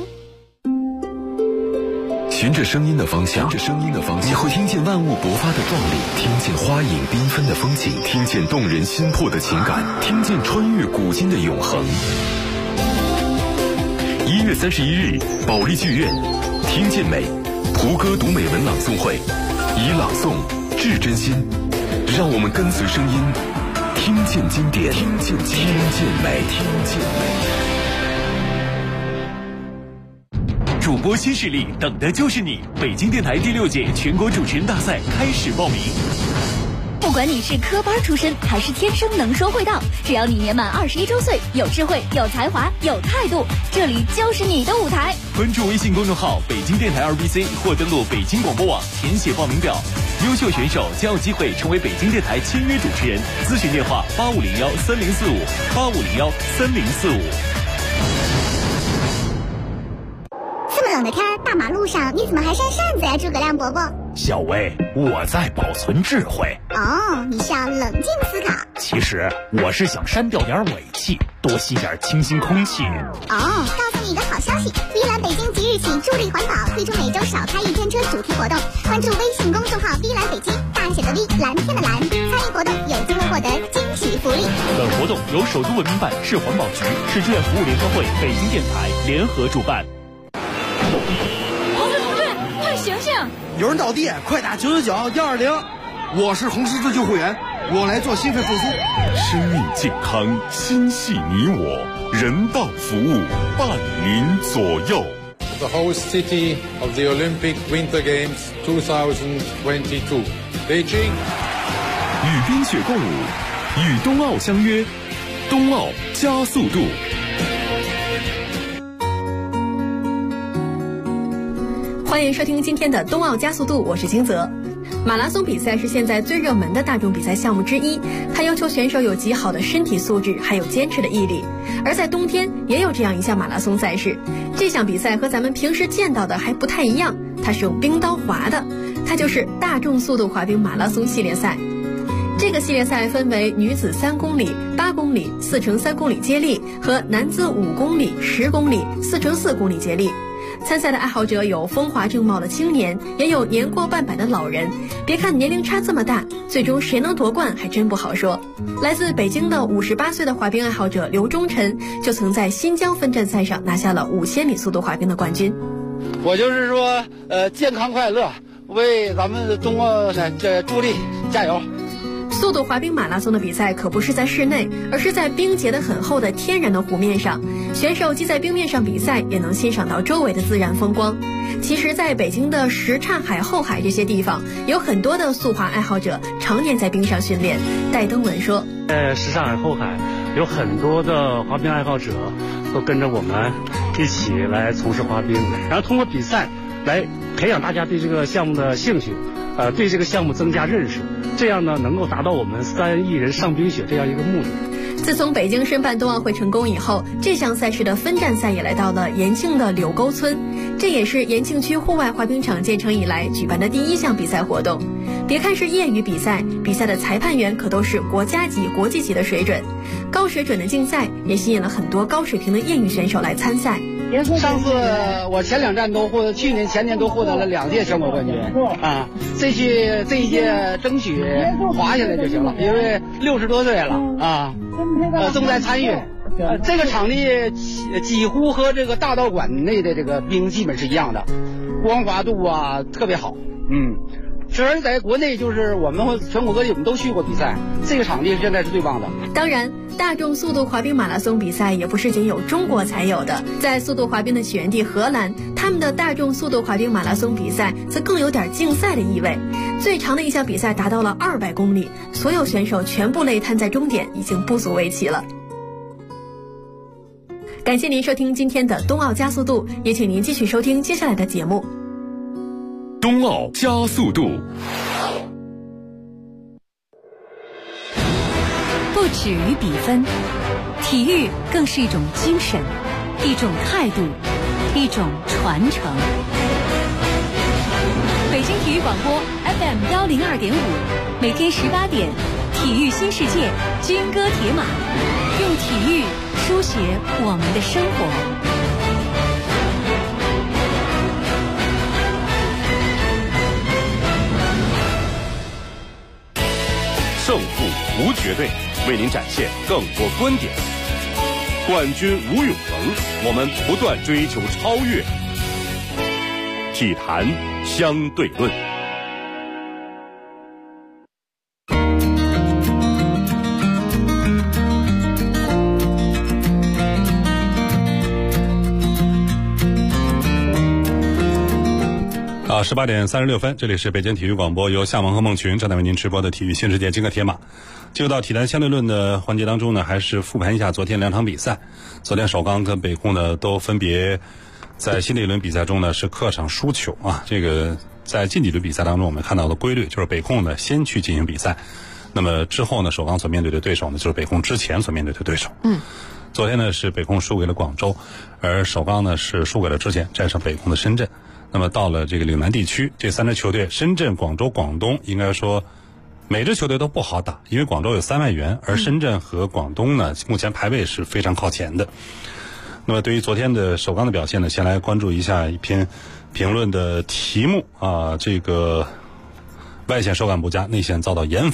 S1: 循着声音的方向，你会听见万物勃发的壮丽，听见花影缤纷的风景，听见动人心魄的情感，听见穿越古今的永恒。1月31日，保利剧院，听见美，胡歌读美文朗诵会，以朗诵致真心，让我们跟随声音，听见经典，听见美。
S3: 主播新势力，等的就是你！北京电台第6届全国主持人大赛开始报名。
S6: 不管你是科班出身还是天生能说会道，只要你年满21周岁，有智慧、有才华、有态度，这里就是你的舞台。
S3: 关注微信公众号北京电台2BC 或登录北京广播网填写报名表，优秀选手将有机会成为北京电台签约主持人。咨询电话85013045，85013045。
S7: 这么冷的天，大马路上你怎么还扇扇子呀，诸葛亮伯伯？
S8: 小薇，我在保存智慧。
S7: 哦，你是要冷静思考。
S8: 其实我是想删掉点尾气，多吸点清新空气。
S7: 哦，告诉你一个好消息，碧蓝北京即日起助力环保，推出每周少开1天车主题活动。关注微信公众号碧蓝北京，大写的 V， 蓝天的蓝，参与活动有机会获得惊喜福利。
S8: 本活动由首都文明办、市环保局、市志愿服务联合会、北京电台联合主办。
S6: 同志，快醒醒！
S9: 有人倒地，快打999-120。我是红十字救护员，我来做心肺复苏。
S1: 生命健康，心系你我。 人道服务，伴您左右。
S10: The host city of the Olympic Winter Games 2022, Beijing.
S1: 与冰雪共舞，与冬奥相约，冬奥加速度。
S11: 欢迎收听今天的冬奥加速度，我是金泽。马拉松比赛是现在最热门的大众比赛项目之一，它要求选手有极好的身体素质，还有坚持的毅力。而在冬天也有这样一项马拉松赛事，这项比赛和咱们平时见到的还不太一样，它是用冰刀划的，它就是大众速度滑冰马拉松系列赛。这个系列赛分为女子3公里、8公里、4×3公里接力和男子5公里、10公里、4×4公里接力。参赛的爱好者有风华正茂的青年，也有年过半百的老人。别看年龄差这么大，最终谁能夺冠还真不好说。来自北京的58岁的滑冰爱好者刘忠臣，就曾在新疆分站赛上拿下了5000米速度滑冰的冠军。
S9: 我就是说，健康快乐，为咱们冬奥助力，加油！
S11: 速度滑冰马拉松的比赛可不是在室内，而是在冰结得很厚的天然的湖面上，选手既在冰面上比赛，也能欣赏到周围的自然风光。其实在北京的什刹海、后海这些地方，有很多的速滑爱好者常年在冰上训练。戴登文说，
S12: 什刹海、后海有很多的滑冰爱好者都跟着我们一起来从事滑冰，然后通过比赛来培养大家对这个项目的兴趣，对这个项目增加认识，这样呢能够达到我们3亿人上冰雪这样一个目的。
S11: 自从北京申办冬奥会成功以后，这项赛事的分站赛也来到了延庆的柳沟村，这也是延庆区户外滑冰场建成以来举办的第1项比赛活动。别看是业余比赛，比赛的裁判员可都是国家级、国际级的水准。高水准的竞赛也吸引了很多高水平的业余选手来参赛。
S9: 上次我前2站都获得，去年前年都获得了2届全国冠军啊！这一届争取滑下来就行了，因为60多岁了啊，正在参与。这个场地几乎和这个大道馆内的这个冰基本是一样的，光滑度啊特别好，只而在国内就是我们全国各地我们都去过比赛，这个场地现在是最棒的。
S11: 当然，大众速度滑冰马拉松比赛也不是仅有中国才有的，在速度滑冰的起源地荷兰，他们的大众速度滑冰马拉松比赛则更有点竞赛的意味。最长的一项比赛达到了200公里，所有选手全部累瘫在终点，已经不足为奇了。感谢您收听今天的冬奥加速度，也请您继续收听接下来的节目。
S1: 冬奥加速度。
S6: 不止于比分，体育更是一种精神，一种态度，一种传承。北京体育广播 FM 102.5，每天18点，体育新世界，军歌铁马，用体育书写我们的生活。
S1: 胜负无绝对，为您展现更多观点。冠军无永恒，我们不断追求超越。体坛相对论。
S5: 18点36分，这里是北京体育广播，由夏萌和孟群正在为您直播的体育新世界金戈铁马。进入到体坛相对论的环节当中呢，还是复盘一下昨天2场比赛。昨天首钢跟北控呢都分别在新的一轮比赛中呢是客场输球啊。这个在近几轮比赛当中我们看到的规律就是北控呢先去进行比赛，那么之后呢首钢所面对的对手呢就是北控之前所面对的对手。昨天呢是北控输给了广州，而首钢呢是输给了之前战胜北控的深圳。那么到了这个岭南地区，这3支球队深圳、广州、广东应该说每支球队都不好打，因为广州有3万元，而深圳和广东呢目前排位是非常靠前的。那么对于昨天的首钢的表现呢，先来关注一下一篇评论的题目啊，这个外线手感不佳，内线遭到严防，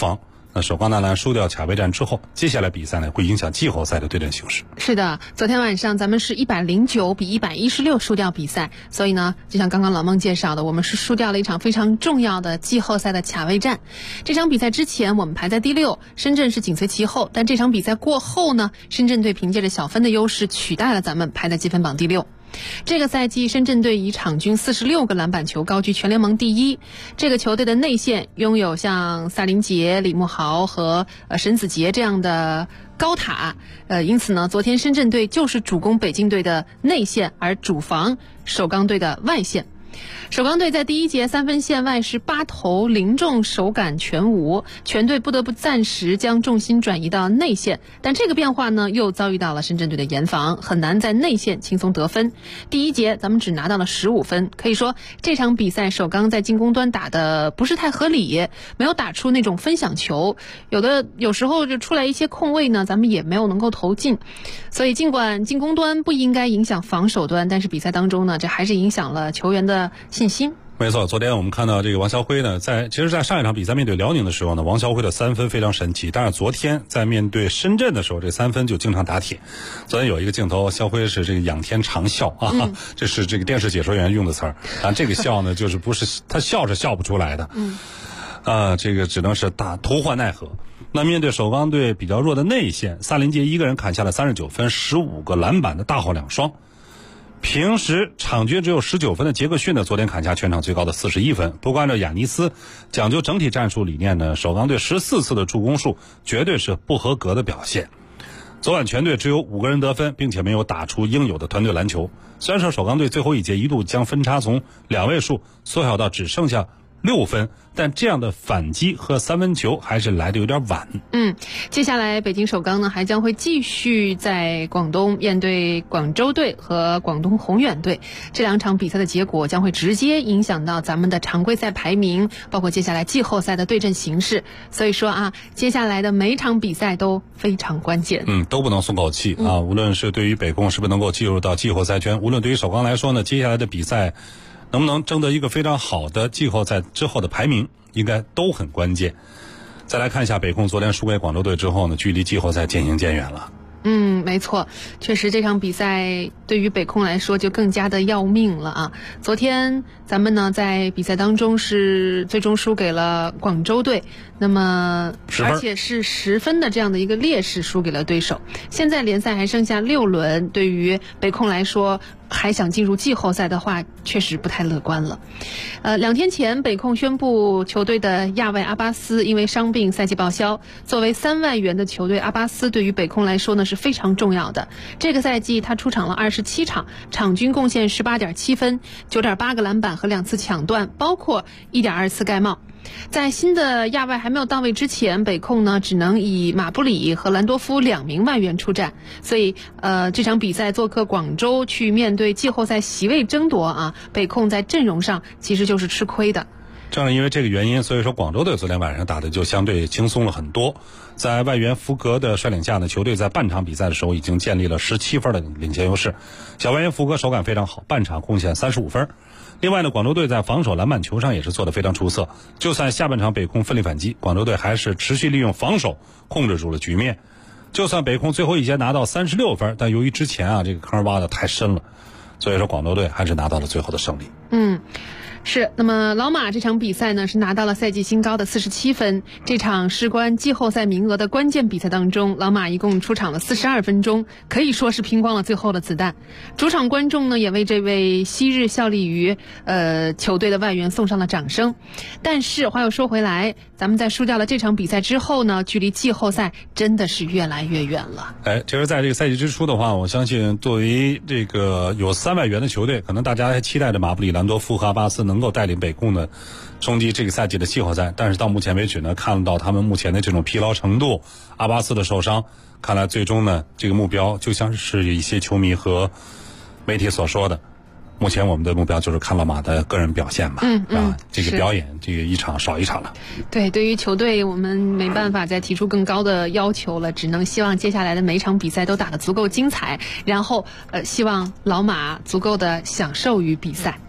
S5: 那首钢男篮输掉卡位战之后，接下来比赛呢会影响季后赛的对阵形势。
S4: 是的，昨天晚上咱们是109比116输掉比赛，所以呢，就像刚刚老孟介绍的，我们是输掉了一场非常重要的季后赛的卡位战。这场比赛之前我们排在第6，深圳是紧随其后，但这场比赛过后呢，深圳队凭借着小分的优势取代了咱们，排在积分榜第6。这个赛季深圳队以场均46个篮板球高居全联盟第1。这个球队的内线拥有像萨林杰、李慕豪和沈子杰这样的高塔，因此呢，昨天深圳队就是主攻北京队的内线，而主防首钢队的外线。首钢队在第1节3分线外是8投0中，手感全无，全队不得不暂时将重心转移到内线，但这个变化呢又遭遇到了深圳队的严防，很难在内线轻松得分。第1节咱们只拿到了15分，可以说这场比赛首钢在进攻端打的不是太合理，没有打出那种分享球，有时候就出来一些空位呢，咱们也没有能够投进。所以尽管进攻端不应该影响防守端，但是比赛当中呢，这还是影响了球员的信心。
S5: 没错，昨天我们看到这个王晓辉呢，在上一场比赛面对辽宁的时候呢，王晓辉的3分非常神奇，但是昨天在面对深圳的时候，这3分就经常打铁。昨天有一个镜头，晓辉是这个仰天长啸啊，这是这个电视解说员用的词儿，但这个笑呢，就是不是他笑是笑不出来的，这个只能是徒唤奈何。那面对首钢队比较弱的内线，萨林杰一个人砍下了39分、15个篮板的大号两双。平时场均只有19分的杰克逊呢，昨天砍下全场最高的41分。不过按照亚尼斯讲究整体战术理念呢，首钢队14次的助攻数绝对是不合格的表现。昨晚全队只有5个人得分，并且没有打出应有的团队篮球。虽然说首钢队最后一节一度将分差从2位数缩小到只剩下6分，但这样的反击和3分球还是来得有点晚。
S4: 接下来北京首钢呢还将会继续在广东面对广州队和广东宏远队，这2场比赛的结果将会直接影响到咱们的常规赛排名，包括接下来季后赛的对阵形势。所以说啊，接下来的每场比赛都非常关键。
S5: 都不能松口气啊！无论是对于北控是不是能够进入到季后赛圈，无论对于首钢来说呢，接下来的比赛能不能争得一个非常好的季后赛之后的排名，应该都很关键。再来看一下北控昨天输给广州队之后呢，距离季后赛渐行渐远了。
S4: 没错，确实这场比赛对于北控来说就更加的要命了啊！昨天咱们呢在比赛当中是最终输给了广州队，那么而且是10分的这样的一个劣势输给了对手。现在联赛还剩下6轮，对于北控来说还想进入季后赛的话，确实不太乐观了。2天前北控宣布球队的亚外阿巴斯因为伤病赛季报销，作为3万元的球队，阿巴斯对于北控来说呢是非常重要的。这个赛季他出场了27场，场均贡献18.7分、9.8个篮板和2次抢断，包括1.2次盖帽。在新的亚外还没有到位之前，北控呢只能以马布里和兰多夫2名外援出战，所以这场比赛做客广州去面对季后赛席位争夺啊，北控在阵容上其实就是吃亏的。
S5: 正是因为这个原因，所以说广州队昨天晚上打的就相对轻松了很多。在外援福格的率领下呢，球队在半场比赛的时候已经建立了17分的领先优势。小外援福格手感非常好，半场贡献35分。另外呢，广州队在防守篮板球上也是做得非常出色。就算下半场北控奋力反击，广州队还是持续利用防守控制住了局面。就算北控最后一节拿到36分，但由于之前这个坑挖得太深了，所以说广州队还是拿到了最后的胜利。
S4: 是，那么老马这场比赛呢是拿到了赛季新高的47分。这场事关季后赛名额的关键比赛当中，老马一共出场了42分钟，可以说是拼光了最后的子弹。主场观众呢也为这位昔日效力于球队的外援送上了掌声。但是话又说回来，咱们在输掉了这场比赛之后呢，距离季后赛真的是越来越远了。
S5: 其实在这个赛季之初的话，我相信作为这个有3外援的球队，可能大家还期待着马布里、兰多夫和阿巴斯能够带领北控呢冲击这个赛季的季后赛，但是到目前为止呢，看到他们目前的这种疲劳程度，阿巴斯的受伤，看来最终呢这个目标就像是一些球迷和媒体所说的，目前我们的目标就是看老马的个人表现吧，这个表演这个一场少一场了。
S4: 对于球队我们没办法再提出更高的要求了，只能希望接下来的每场比赛都打得足够精彩，然后希望老马足够的享受于比赛。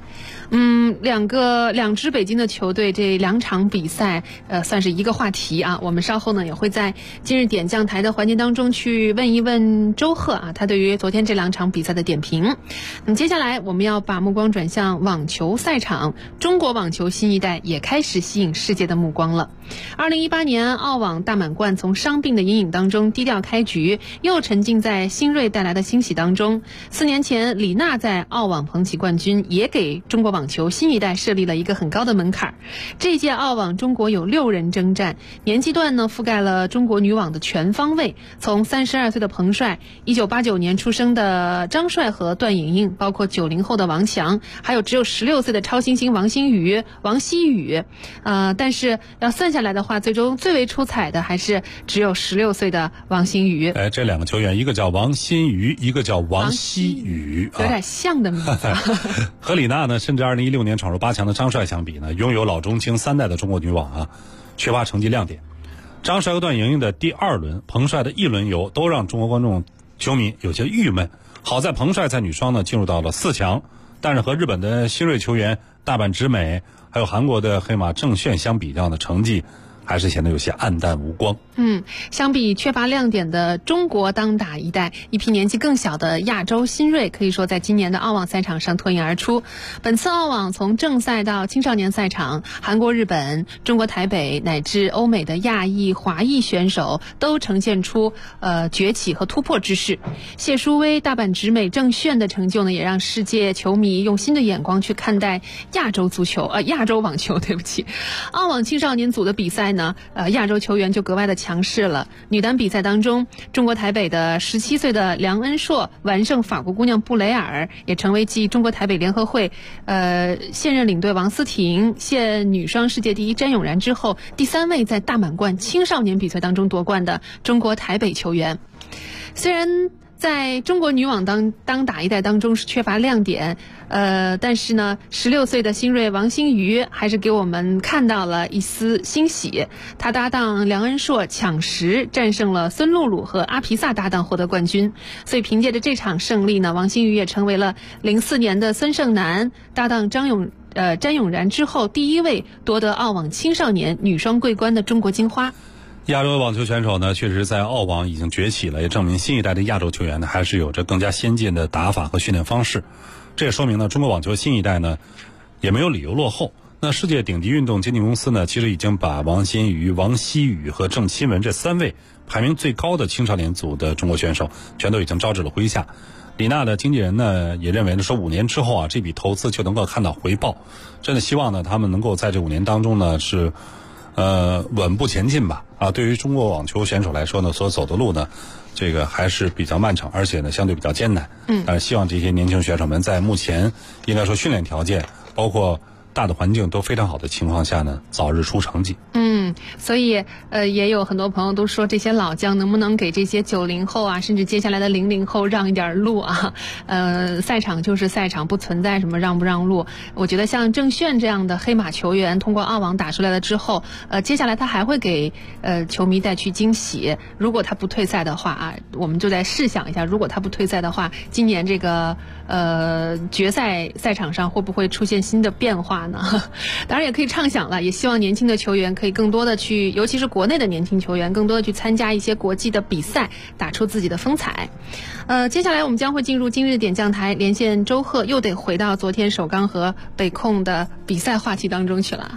S4: 两支北京的球队这2场比赛，算是一个话题啊。我们稍后呢也会在今日点将台的环节当中去问一问周贺啊，他对于昨天这2场比赛的点评。那么接下来我们要把目光转向网球赛场，中国网球新一代也开始吸引世界的目光了。2018年澳网大满贯从伤病的阴影当中低调开局，又沉浸在新锐带来的欣喜当中。4年前李娜在澳网捧起冠军，也给中国网球新一代设立了一个很高的门槛。这届澳网中国有6人征战，年纪段呢覆盖了中国女网的全方位，从32岁的彭帅，1989年出生的张帅和段颖颖，包括90后的王强，还有只有16岁的超新星王欣瑜、王希雨。但是要算下来的话，最终最为出彩的还是只有16岁的王欣瑜。
S5: 这2个球员，一个叫王欣瑜，一个叫王希雨，
S4: 有点像的名字。
S5: 和李娜呢，甚至2016年闯入8强的张帅相比呢，拥有老中青3代的中国女网啊，缺乏成绩亮点。张帅和段颖颖的第2轮，彭帅的1轮游都让中国观众球迷有些郁闷。好在彭帅在女双呢进入到了4强，但是和日本的新锐球员大阪直美还有韩国的黑马郑炫相比较呢，成绩还是显得有些黯淡无光。
S4: 相比缺乏亮点的中国当打一代，一批年纪更小的亚洲新锐可以说在今年的澳网赛场上脱颖而出。本次澳网从正赛到青少年赛场，韩国、日本、中国台北乃至欧美的亚裔、华裔选手都呈现出崛起和突破之势。谢淑薇、大阪直美、郑炫的成就呢，也让世界球迷用新的眼光去看待亚洲网球。对不起，澳网青少年组的比赛呢，亚洲球员就格外的强势了。女单比赛当中，中国台北的17岁的梁恩硕完胜法国姑娘布雷尔，也成为继中国台北联合会现任领队王思婷、现女双世界第1詹永然之后，第3位在大满贯青少年比赛当中夺冠的中国台北球员。虽然在中国女网当打一代当中是缺乏亮点，但是呢，16岁的新锐王欣瑜还是给我们看到了一丝欣喜。他搭档梁恩硕抢10战胜了孙露露和阿皮萨搭档获得冠军，所以凭借着这场胜利呢，王欣瑜也成为了04年的孙胜男搭档詹永然之后第1位夺得澳网青少年女双桂冠的中国金花。
S5: 亚洲网球选手呢，确实在澳网已经崛起了，也证明新一代的亚洲球员呢，还是有着更加先进的打法和训练方式。这也说明呢，中国网球新一代呢，也没有理由落后。那世界顶级运动经纪公司呢，其实已经把王欣瑜、王希雨和郑钦文这3位排名最高的青少年组的中国选手，全都已经招至了麾下。李娜的经纪人呢，也认为呢，说5年之后啊，这笔投资就能够看到回报。真的希望呢，他们能够在这5年当中呢，是稳步前进吧。对于中国网球选手来说呢，所走的路呢，这个还是比较漫长，而且呢，相对比较艰难。但是希望这些年轻选手们在目前应该说训练条件，包括大的环境都非常好的情况下呢，早日出成绩。
S4: 所以也有很多朋友都说，这些老将能不能给这些90后啊，甚至接下来的00后让一点路啊？赛场就是赛场，不存在什么让不让路。我觉得像郑炫这样的黑马球员，通过澳网打出来了之后，接下来他还会给球迷带去惊喜。如果他不退赛的话啊，我们就再试想一下，如果他不退赛的话，今年这个决赛赛场上会不会出现新的变化呢？当然也可以畅想了，也希望年轻的球员可以更多的去，尤其是国内的年轻球员，更多的去参加一些国际的比赛，打出自己的风采。接下来我们将会进入今日点将台，连线周贺，又得回到昨天首钢和北控的比赛话题当中去了。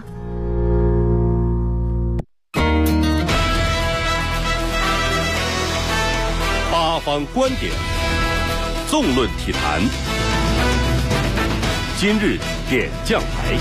S1: 八方观点，纵论体坛，今日点将台。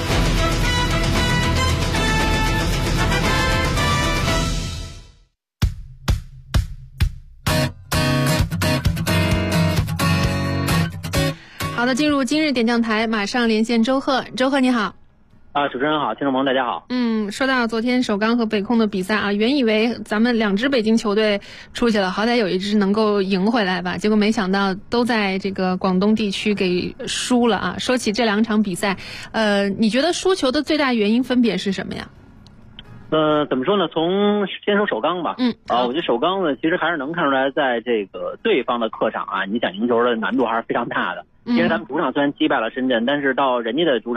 S4: 好的，进入今日点将台，马上连线周贺。周贺你好。
S13: 主持人好，听众朋友大家好。
S4: 说到昨天首钢和北控的比赛啊，原以为咱们2支北京球队出去了，好歹有一支能够赢回来吧，结果没想到都在这个广东地区给输了啊。说起这2场比赛，你觉得输球的最大原因分别是什么呀？
S13: 怎么说呢？先说首钢吧。我觉得首钢呢，其实还是能看出来，在这个对方的客场啊，你想赢球的难度还是非常大的。因为他们主场虽然击败了深圳，但是到人家的主场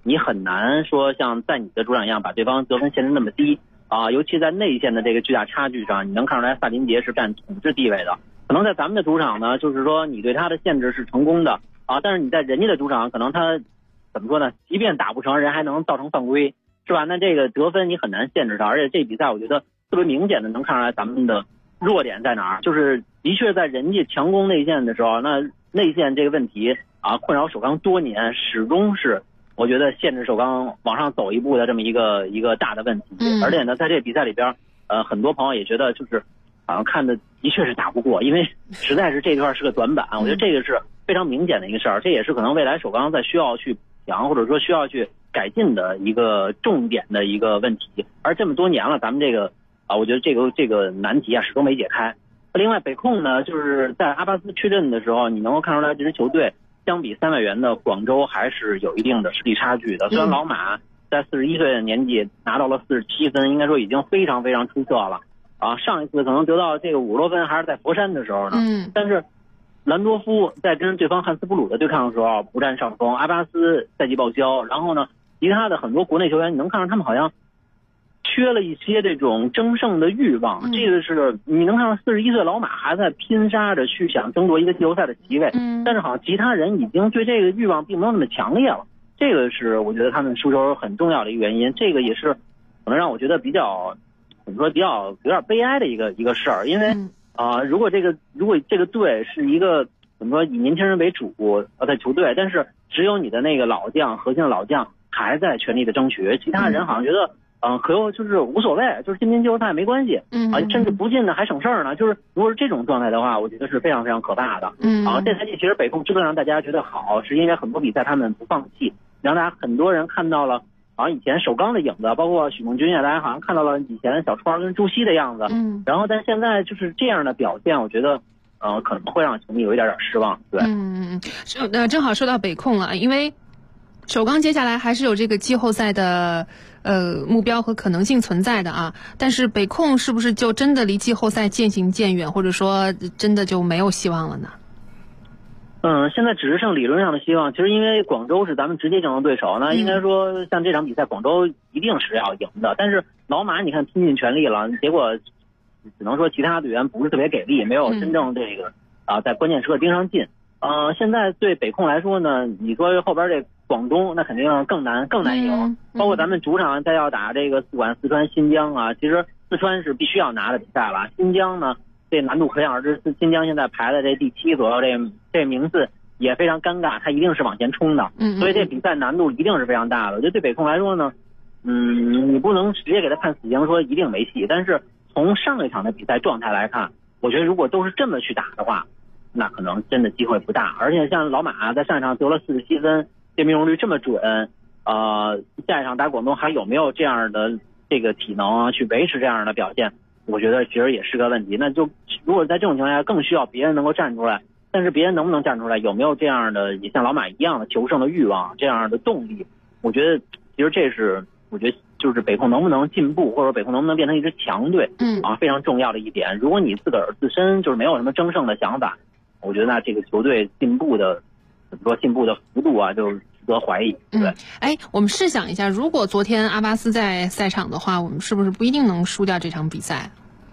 S13: 你很难说像在你的主场一样把对方得分限制那么低啊，尤其在内线的这个巨大差距上，你能看出来萨林杰是占统治地位的。可能在咱们的主场呢，就是说你对他的限制是成功的啊，但是你在人家的主场，可能他怎么说呢？即便打不成，人还能造成犯规，是吧？那这个得分你很难限制他，而且这比赛我觉得特别明显的能看出来咱们的弱点在哪儿，就是的确在人家强攻内线的时候，那内线这个问题啊，困扰首钢多年，始终是我觉得限制首钢往上走一步的这么一个大的问题。而且呢，在这比赛里边，很多朋友也觉得就是好像看的确是打不过，因为实在是这段是个短板，我觉得这个是非常明显的一个事儿，这也是可能未来首钢在需要去强或者说需要去改进的一个重点的一个问题。而这么多年了，咱们这个我觉得这个难题啊始终没解开。另外北控呢，就是在阿巴斯缺阵的时候，你能够看出来这支球队相比3外援的广州还是有一定的实力差距的。虽然老马在41岁的年纪拿到了47分，应该说已经非常非常出色了啊。上一次可能得到这个50多分还是在佛山的时候呢，但是兰多夫在跟对方汉斯布鲁的对抗的时候不占上风，阿巴斯赛季报销，然后呢其他的很多国内球员你能看出他们好像缺了一些这种争胜的欲望，这个是你能看到41岁老马还在拼杀着去想争夺一个季后赛的席位，但是好像其他人已经对这个欲望并没有那么强烈了，这个是我觉得他们输球很重要的一个原因，这个也是可能让我觉得比较怎么说比较有点悲哀的一个事儿，因为如果这个队是一个怎么说以年轻人为主的球队，但是只有你的那个老将核心的老将还在全力的争取，其他人好像觉得可就是无所谓，就是进不进季后赛没关系甚至不进的还省事儿呢，就是如果是这种状态的话，我觉得是非常非常可怕的这赛季其实北控之所以让大家觉得好，是因为很多比赛他们不放弃，让大家很多人看到了好像以前首钢的影子，包括许梦军大家好像看到了以前小川跟朱熹的样子然后但现在就是这样的表现，我觉得可能会让球迷有一点失望。对
S4: 正好说到北控了，因为首钢接下来还是有这个季后赛的目标和可能性存在的啊，但是北控是不是就真的离季后赛渐行渐远，或者说真的就没有希望了呢？
S13: 现在只是剩理论上的希望，其实因为广州是咱们直接竞争对手，那应该说像这场比赛广州一定是要赢的，但是老马你看拼尽全力了，结果只能说其他队员不是特别给力，没有真正这个在关键时刻盯上进。现在对北控来说呢，你说后边这广东那肯定更难赢，包括咱们主场再要打这个不管四川新疆啊，其实四川是必须要拿的比赛了，新疆呢这难度可想而知，新疆现在排在这第7左右，这名次也非常尴尬，他一定是往前冲的，所以这比赛难度一定是非常大的。我觉得对北控来说呢，你不能直接给他判死刑说一定没戏，但是从上一场的比赛状态来看，我觉得如果都是这么去打的话，那可能真的机会不大。而且像老马在上一场得了47分，这命中率这么准，下一场打广东还有没有这样的这个体能去维持这样的表现，我觉得其实也是个问题。那就如果在这种情况下更需要别人能够站出来，但是别人能不能站出来，有没有这样的也像老马一样的求胜的欲望，这样的动力，我觉得其实这是我觉得就是北控能不能进步，或者北控能不能变成一支强队非常重要的一点。如果你自个儿自身就是没有什么争胜的想法，我觉得那这个球队进步的怎么说进步的幅度就是值得怀疑。对，
S4: 我们试想一下，如果昨天阿巴斯在赛场的话，我们是不是不一定能输掉这场比赛？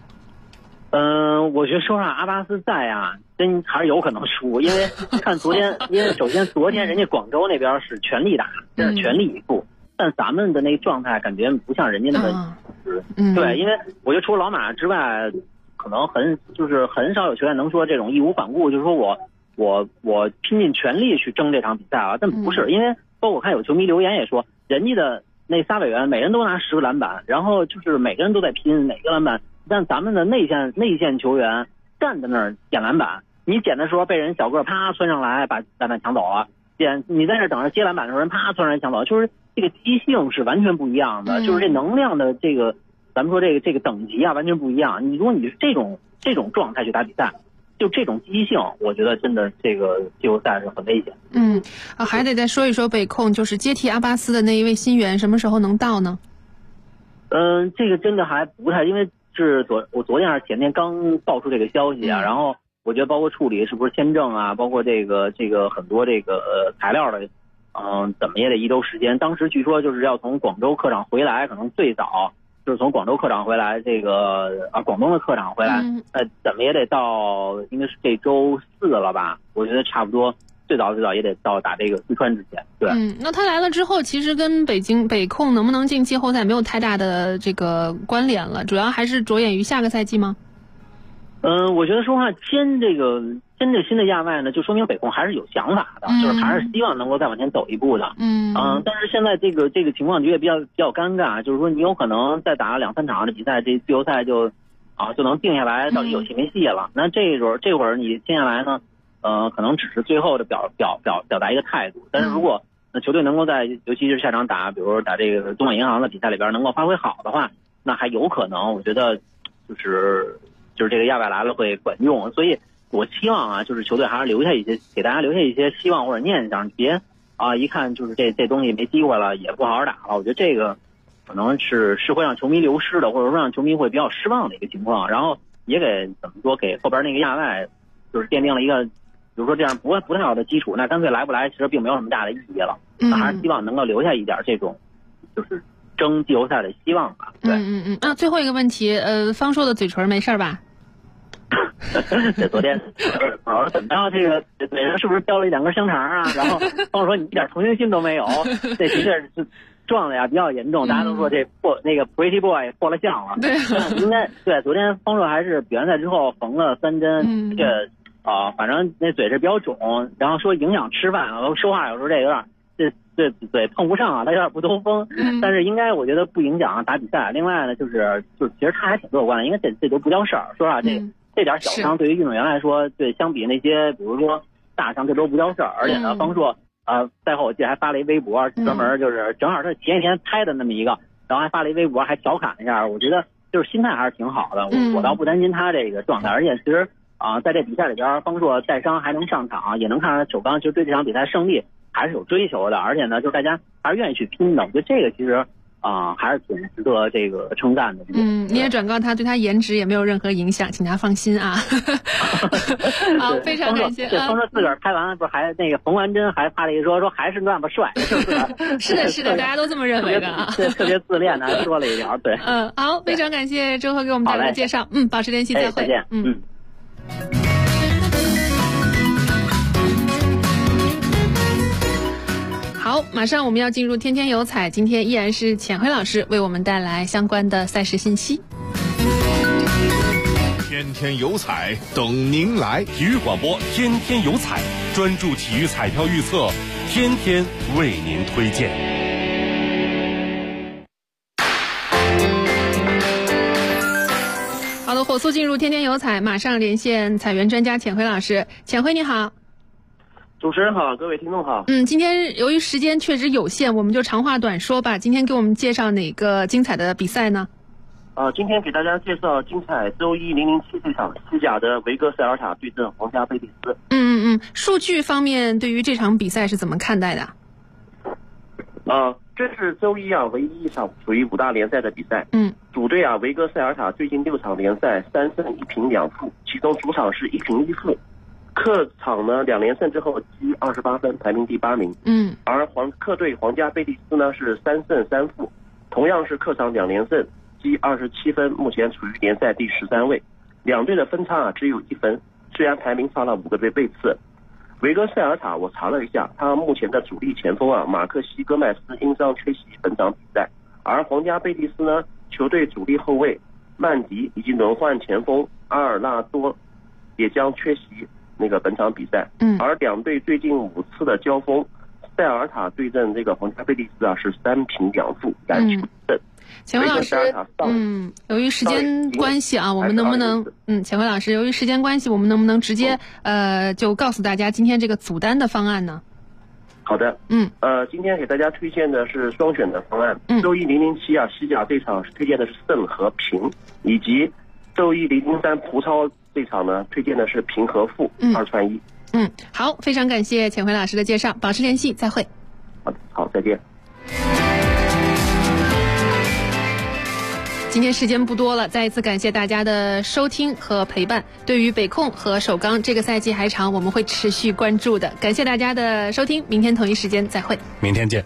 S13: 我觉得说上阿巴斯在真还是有可能输，因为看昨天，因为首先昨天人家广州那边是全力打，真是全力以赴，但咱们的那个状态感觉不像人家那么对，因为我觉得除了老马之外，可能很少有球员能说这种义无反顾，就是说我拼尽全力去争这场比赛啊，但不是，因为包括我看有球迷留言也说，人家的那仨委员每人都拿10个篮板，然后就是每个人都在拼哪个篮板，但咱们的内线球员站在那儿捡篮板，你捡的时候被人小个啪窜上来把篮板抢走了，你在这等着接篮板的时候人啪窜上来抢走，就是这个积性是完全不一样的，就是这能量的这个咱们说这个等级完全不一样。如果你是这种状态去打比赛，就这种积极性，我觉得真的这个季后赛是很危险。
S4: 还得再说一说北控，就是接替阿巴斯的那一位新援什么时候能到呢？
S13: 这个真的还不太，因为是我昨天还是前天刚爆出这个消息然后我觉得包括处理是不是签证包括这个很多这个材料的怎么也得1周时间。当时据说就是要从广州客场回来，可能最早就是从广州客场回来，这个广东的客场回来，怎么也得到应该是这周4了吧？我觉得差不多，最早也得到打这个四川之前。对，
S4: 那他来了之后，其实跟北控能不能进季后赛没有太大的这个关联了，主要还是着眼于下个赛季吗？
S13: 我觉得说话签这新的亚外呢，就说明北控还是有想法的，就是还是希望能够再往前走一步的。但是现在这个情况也比较尴尬，就是说你有可能再打2-3场的比赛，这季后赛就能定下来到底有戏没戏了。那这会儿你签下来呢，可能只是最后的表达一个态度。但是如果球队能够在尤其是下场打，比如说打这个东莞银行的比赛里边能够发挥好的话，那还有可能，我觉得就是这个亚外来了会管用。所以我希望就是球队还是给大家留下一些希望或者念想，别一看就是这东西没机会了，也不好好打了。我觉得这个可能是会让球迷流失的，或者说让球迷会比较失望的一个情况。然后也给后边那个亚外就是奠定了一个，比如说这样不太好的基础，那干脆来不来其实并没有什么大的意义了。还是希望能够留下一点这种就是争季后赛的希望吧。对，
S4: 最后一个问题，方硕的嘴唇没事吧？
S13: 这昨天怎么着？这个嘴上是不是叼了1-2根香肠啊？然后方说你一点同情心都没有，这的确是撞的呀比较严重。大家都说这那个 Pretty Boy 破了相了。对，应该对。昨天方硕还是比完赛之后缝了3针，这个反正那嘴是比较肿，然后说影响吃饭，说话有时候这有点这嘴碰不上他有点不兜风。但是应该我觉得不影响打比赛。另外呢，就是其实他还挺乐观的，因为这都不叫事儿。说实话，这点小伤对于运动员来说，对相比那些比如说大伤，这都不叫事儿。而且呢，方硕赛后我记得还发了一微博，专门就是正好他前几天拍的那么一个，然后还发了一微博，还调侃一下。我觉得就是心态还是挺好的，我倒不担心他这个状态。而且其实在这比赛里边，方硕带伤还能上场，也能看出来首钢其实对这场比赛胜利还是有追求的。而且呢，就是大家还是愿意去拼的。我觉得这个其实还是挺值得这个称赞的。
S4: 你也转告他，对他颜值也没有任何影响，请他放心啊。好，非常感谢。
S13: 方说自个儿拍完了，不是还那个缝完针还发了一个说还是那么帅，是不是？
S4: 是的，大家都这么认为的啊。
S13: 对，特别自恋的还说了一条。对，
S4: 好，非常感谢周贺给我们带来的介绍。保持联系，再会。
S13: 再见。
S4: 好，马上我们要进入天天有彩，今天依然是浅辉老师为我们带来相关的赛事信息。
S1: 天天有彩等您来，体育广播天天有彩，专注体育彩票预测，天天为您推荐。
S4: 好的，火速进入天天有彩，马上连线彩源专家浅辉老师。浅辉你好。
S14: 主持人好，各位听众好。
S4: 今天由于时间确实有限，我们就长话短说吧。今天给我们介绍哪个精彩的比赛呢？
S14: 今天给大家介绍精彩周一007这场西甲的维戈塞尔塔对阵皇家贝蒂斯。
S4: 数据方面对于这场比赛是怎么看待的？
S14: 这是周一唯一一场属于5大联赛的比赛。主队维戈塞尔塔最近6场联赛3胜1平2负，其中主场是1平1负。客场呢2连胜之后积28分，排名第8名。而客队皇家贝蒂斯呢是3胜3负，同样是客场2连胜，积27分，目前处于联赛第13位。两队的分差只有1分，虽然排名差了5个位次。维戈塞尔塔我查了一下，他目前的主力前锋马克西戈麦斯因伤缺席本场比赛，而皇家贝蒂斯呢，球队主力后卫曼迪以及轮换前锋阿尔纳多也将缺席本场比赛。而两队最近5次的交锋，塞尔塔对阵这个皇家贝蒂斯是3平2负，2球胜。
S4: 浅辉老师，由于时间关系我们能不能浅辉老师，由于时间关系，我们能不能直接就告诉大家今天这个组单的方案呢？
S14: 好的，今天给大家推荐的是双选的方案。周一007西甲这场推荐的是胜和平，以及周一003葡超这场呢推荐的是平和负，2串1。
S4: 好，非常感谢浅辉老师的介绍，保持联系，再会。
S14: 好，再见。
S4: 今天时间不多了，再一次感谢大家的收听和陪伴。对于北控和首钢这个赛季还长，我们会持续关注的。感谢大家的收听，明天同一时间再会。
S5: 明天见。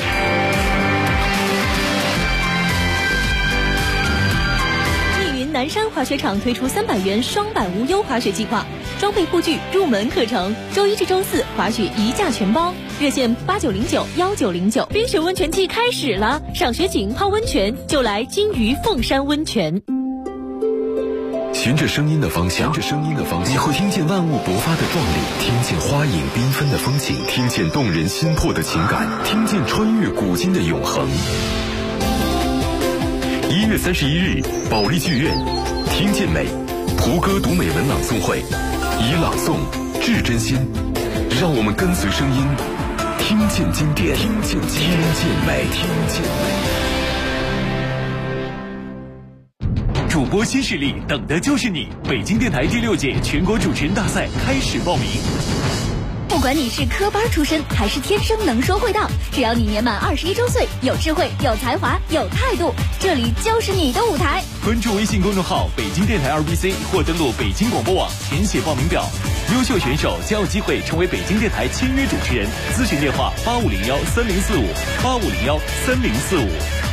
S6: 密云南山滑雪场推出300元双板无忧滑雪计划，装备护具、入门课程，周一至周四滑雪一价全包。热线89091909。冰雪温泉季开始了，赏雪景、泡温泉就来金鱼凤山温泉。
S1: 循着声音的方向，你会听见万物勃发的壮丽，听见花影缤纷的风景，听见动人心魄的情感，听见穿越古今的永恒。1月31日，保利剧院，听见美，胡歌读美文朗诵会，以朗诵致真心，让我们跟随声音，听见经典，听见美。
S3: 主播新势力，等的就是你！北京电台第6届全国主持人大赛开始报名。
S15: 不管你是科班出身还是天生能说会道，只要你年满21周岁，有智慧、有才华、有态度，这里就是你的舞台。
S3: 关注微信公众号北京电台2BC 或登录北京广播网填写报名表，优秀选手将有机会成为北京电台签约主持人。咨询电话85013045，85013045。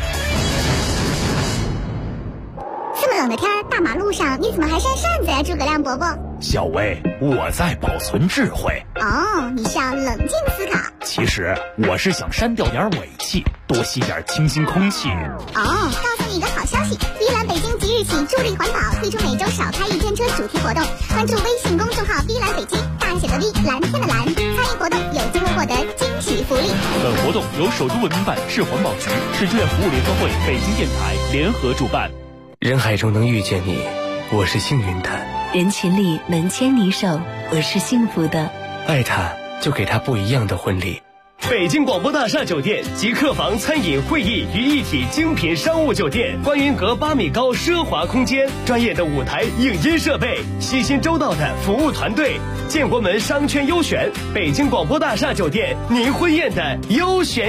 S7: 这么冷的天，大马路上你怎么还扇扇子呀，诸葛亮伯伯？
S16: 小薇，我在保存智慧。
S7: 哦，你是要冷静思考。
S16: 其实我是想删掉点尾气，多吸点清新空气。
S7: 哦，告诉你一个好消息，碧蓝北京即日起助力环保，推出每周少开1天车主题活动。关注微信公众号碧蓝北京，大写的 V， 蓝天的蓝，参与活动有机会获得惊喜福利。
S8: 本活动由首都文明办、市环保局、市志愿服务联合会、北京电台联合主办。
S17: 人海中能遇见你，我是幸运的；
S18: 人群里能牵你手，我是幸福的。
S17: 爱他，就给他不一样的婚礼。
S19: 北京广播大厦酒店集客房、餐饮、会议于一体精品商务酒店，观云阁8米高奢华空间，专业的舞台影音设备，细心周到的服务团队，建国门商圈优选，北京广播大厦酒店您婚宴的优选。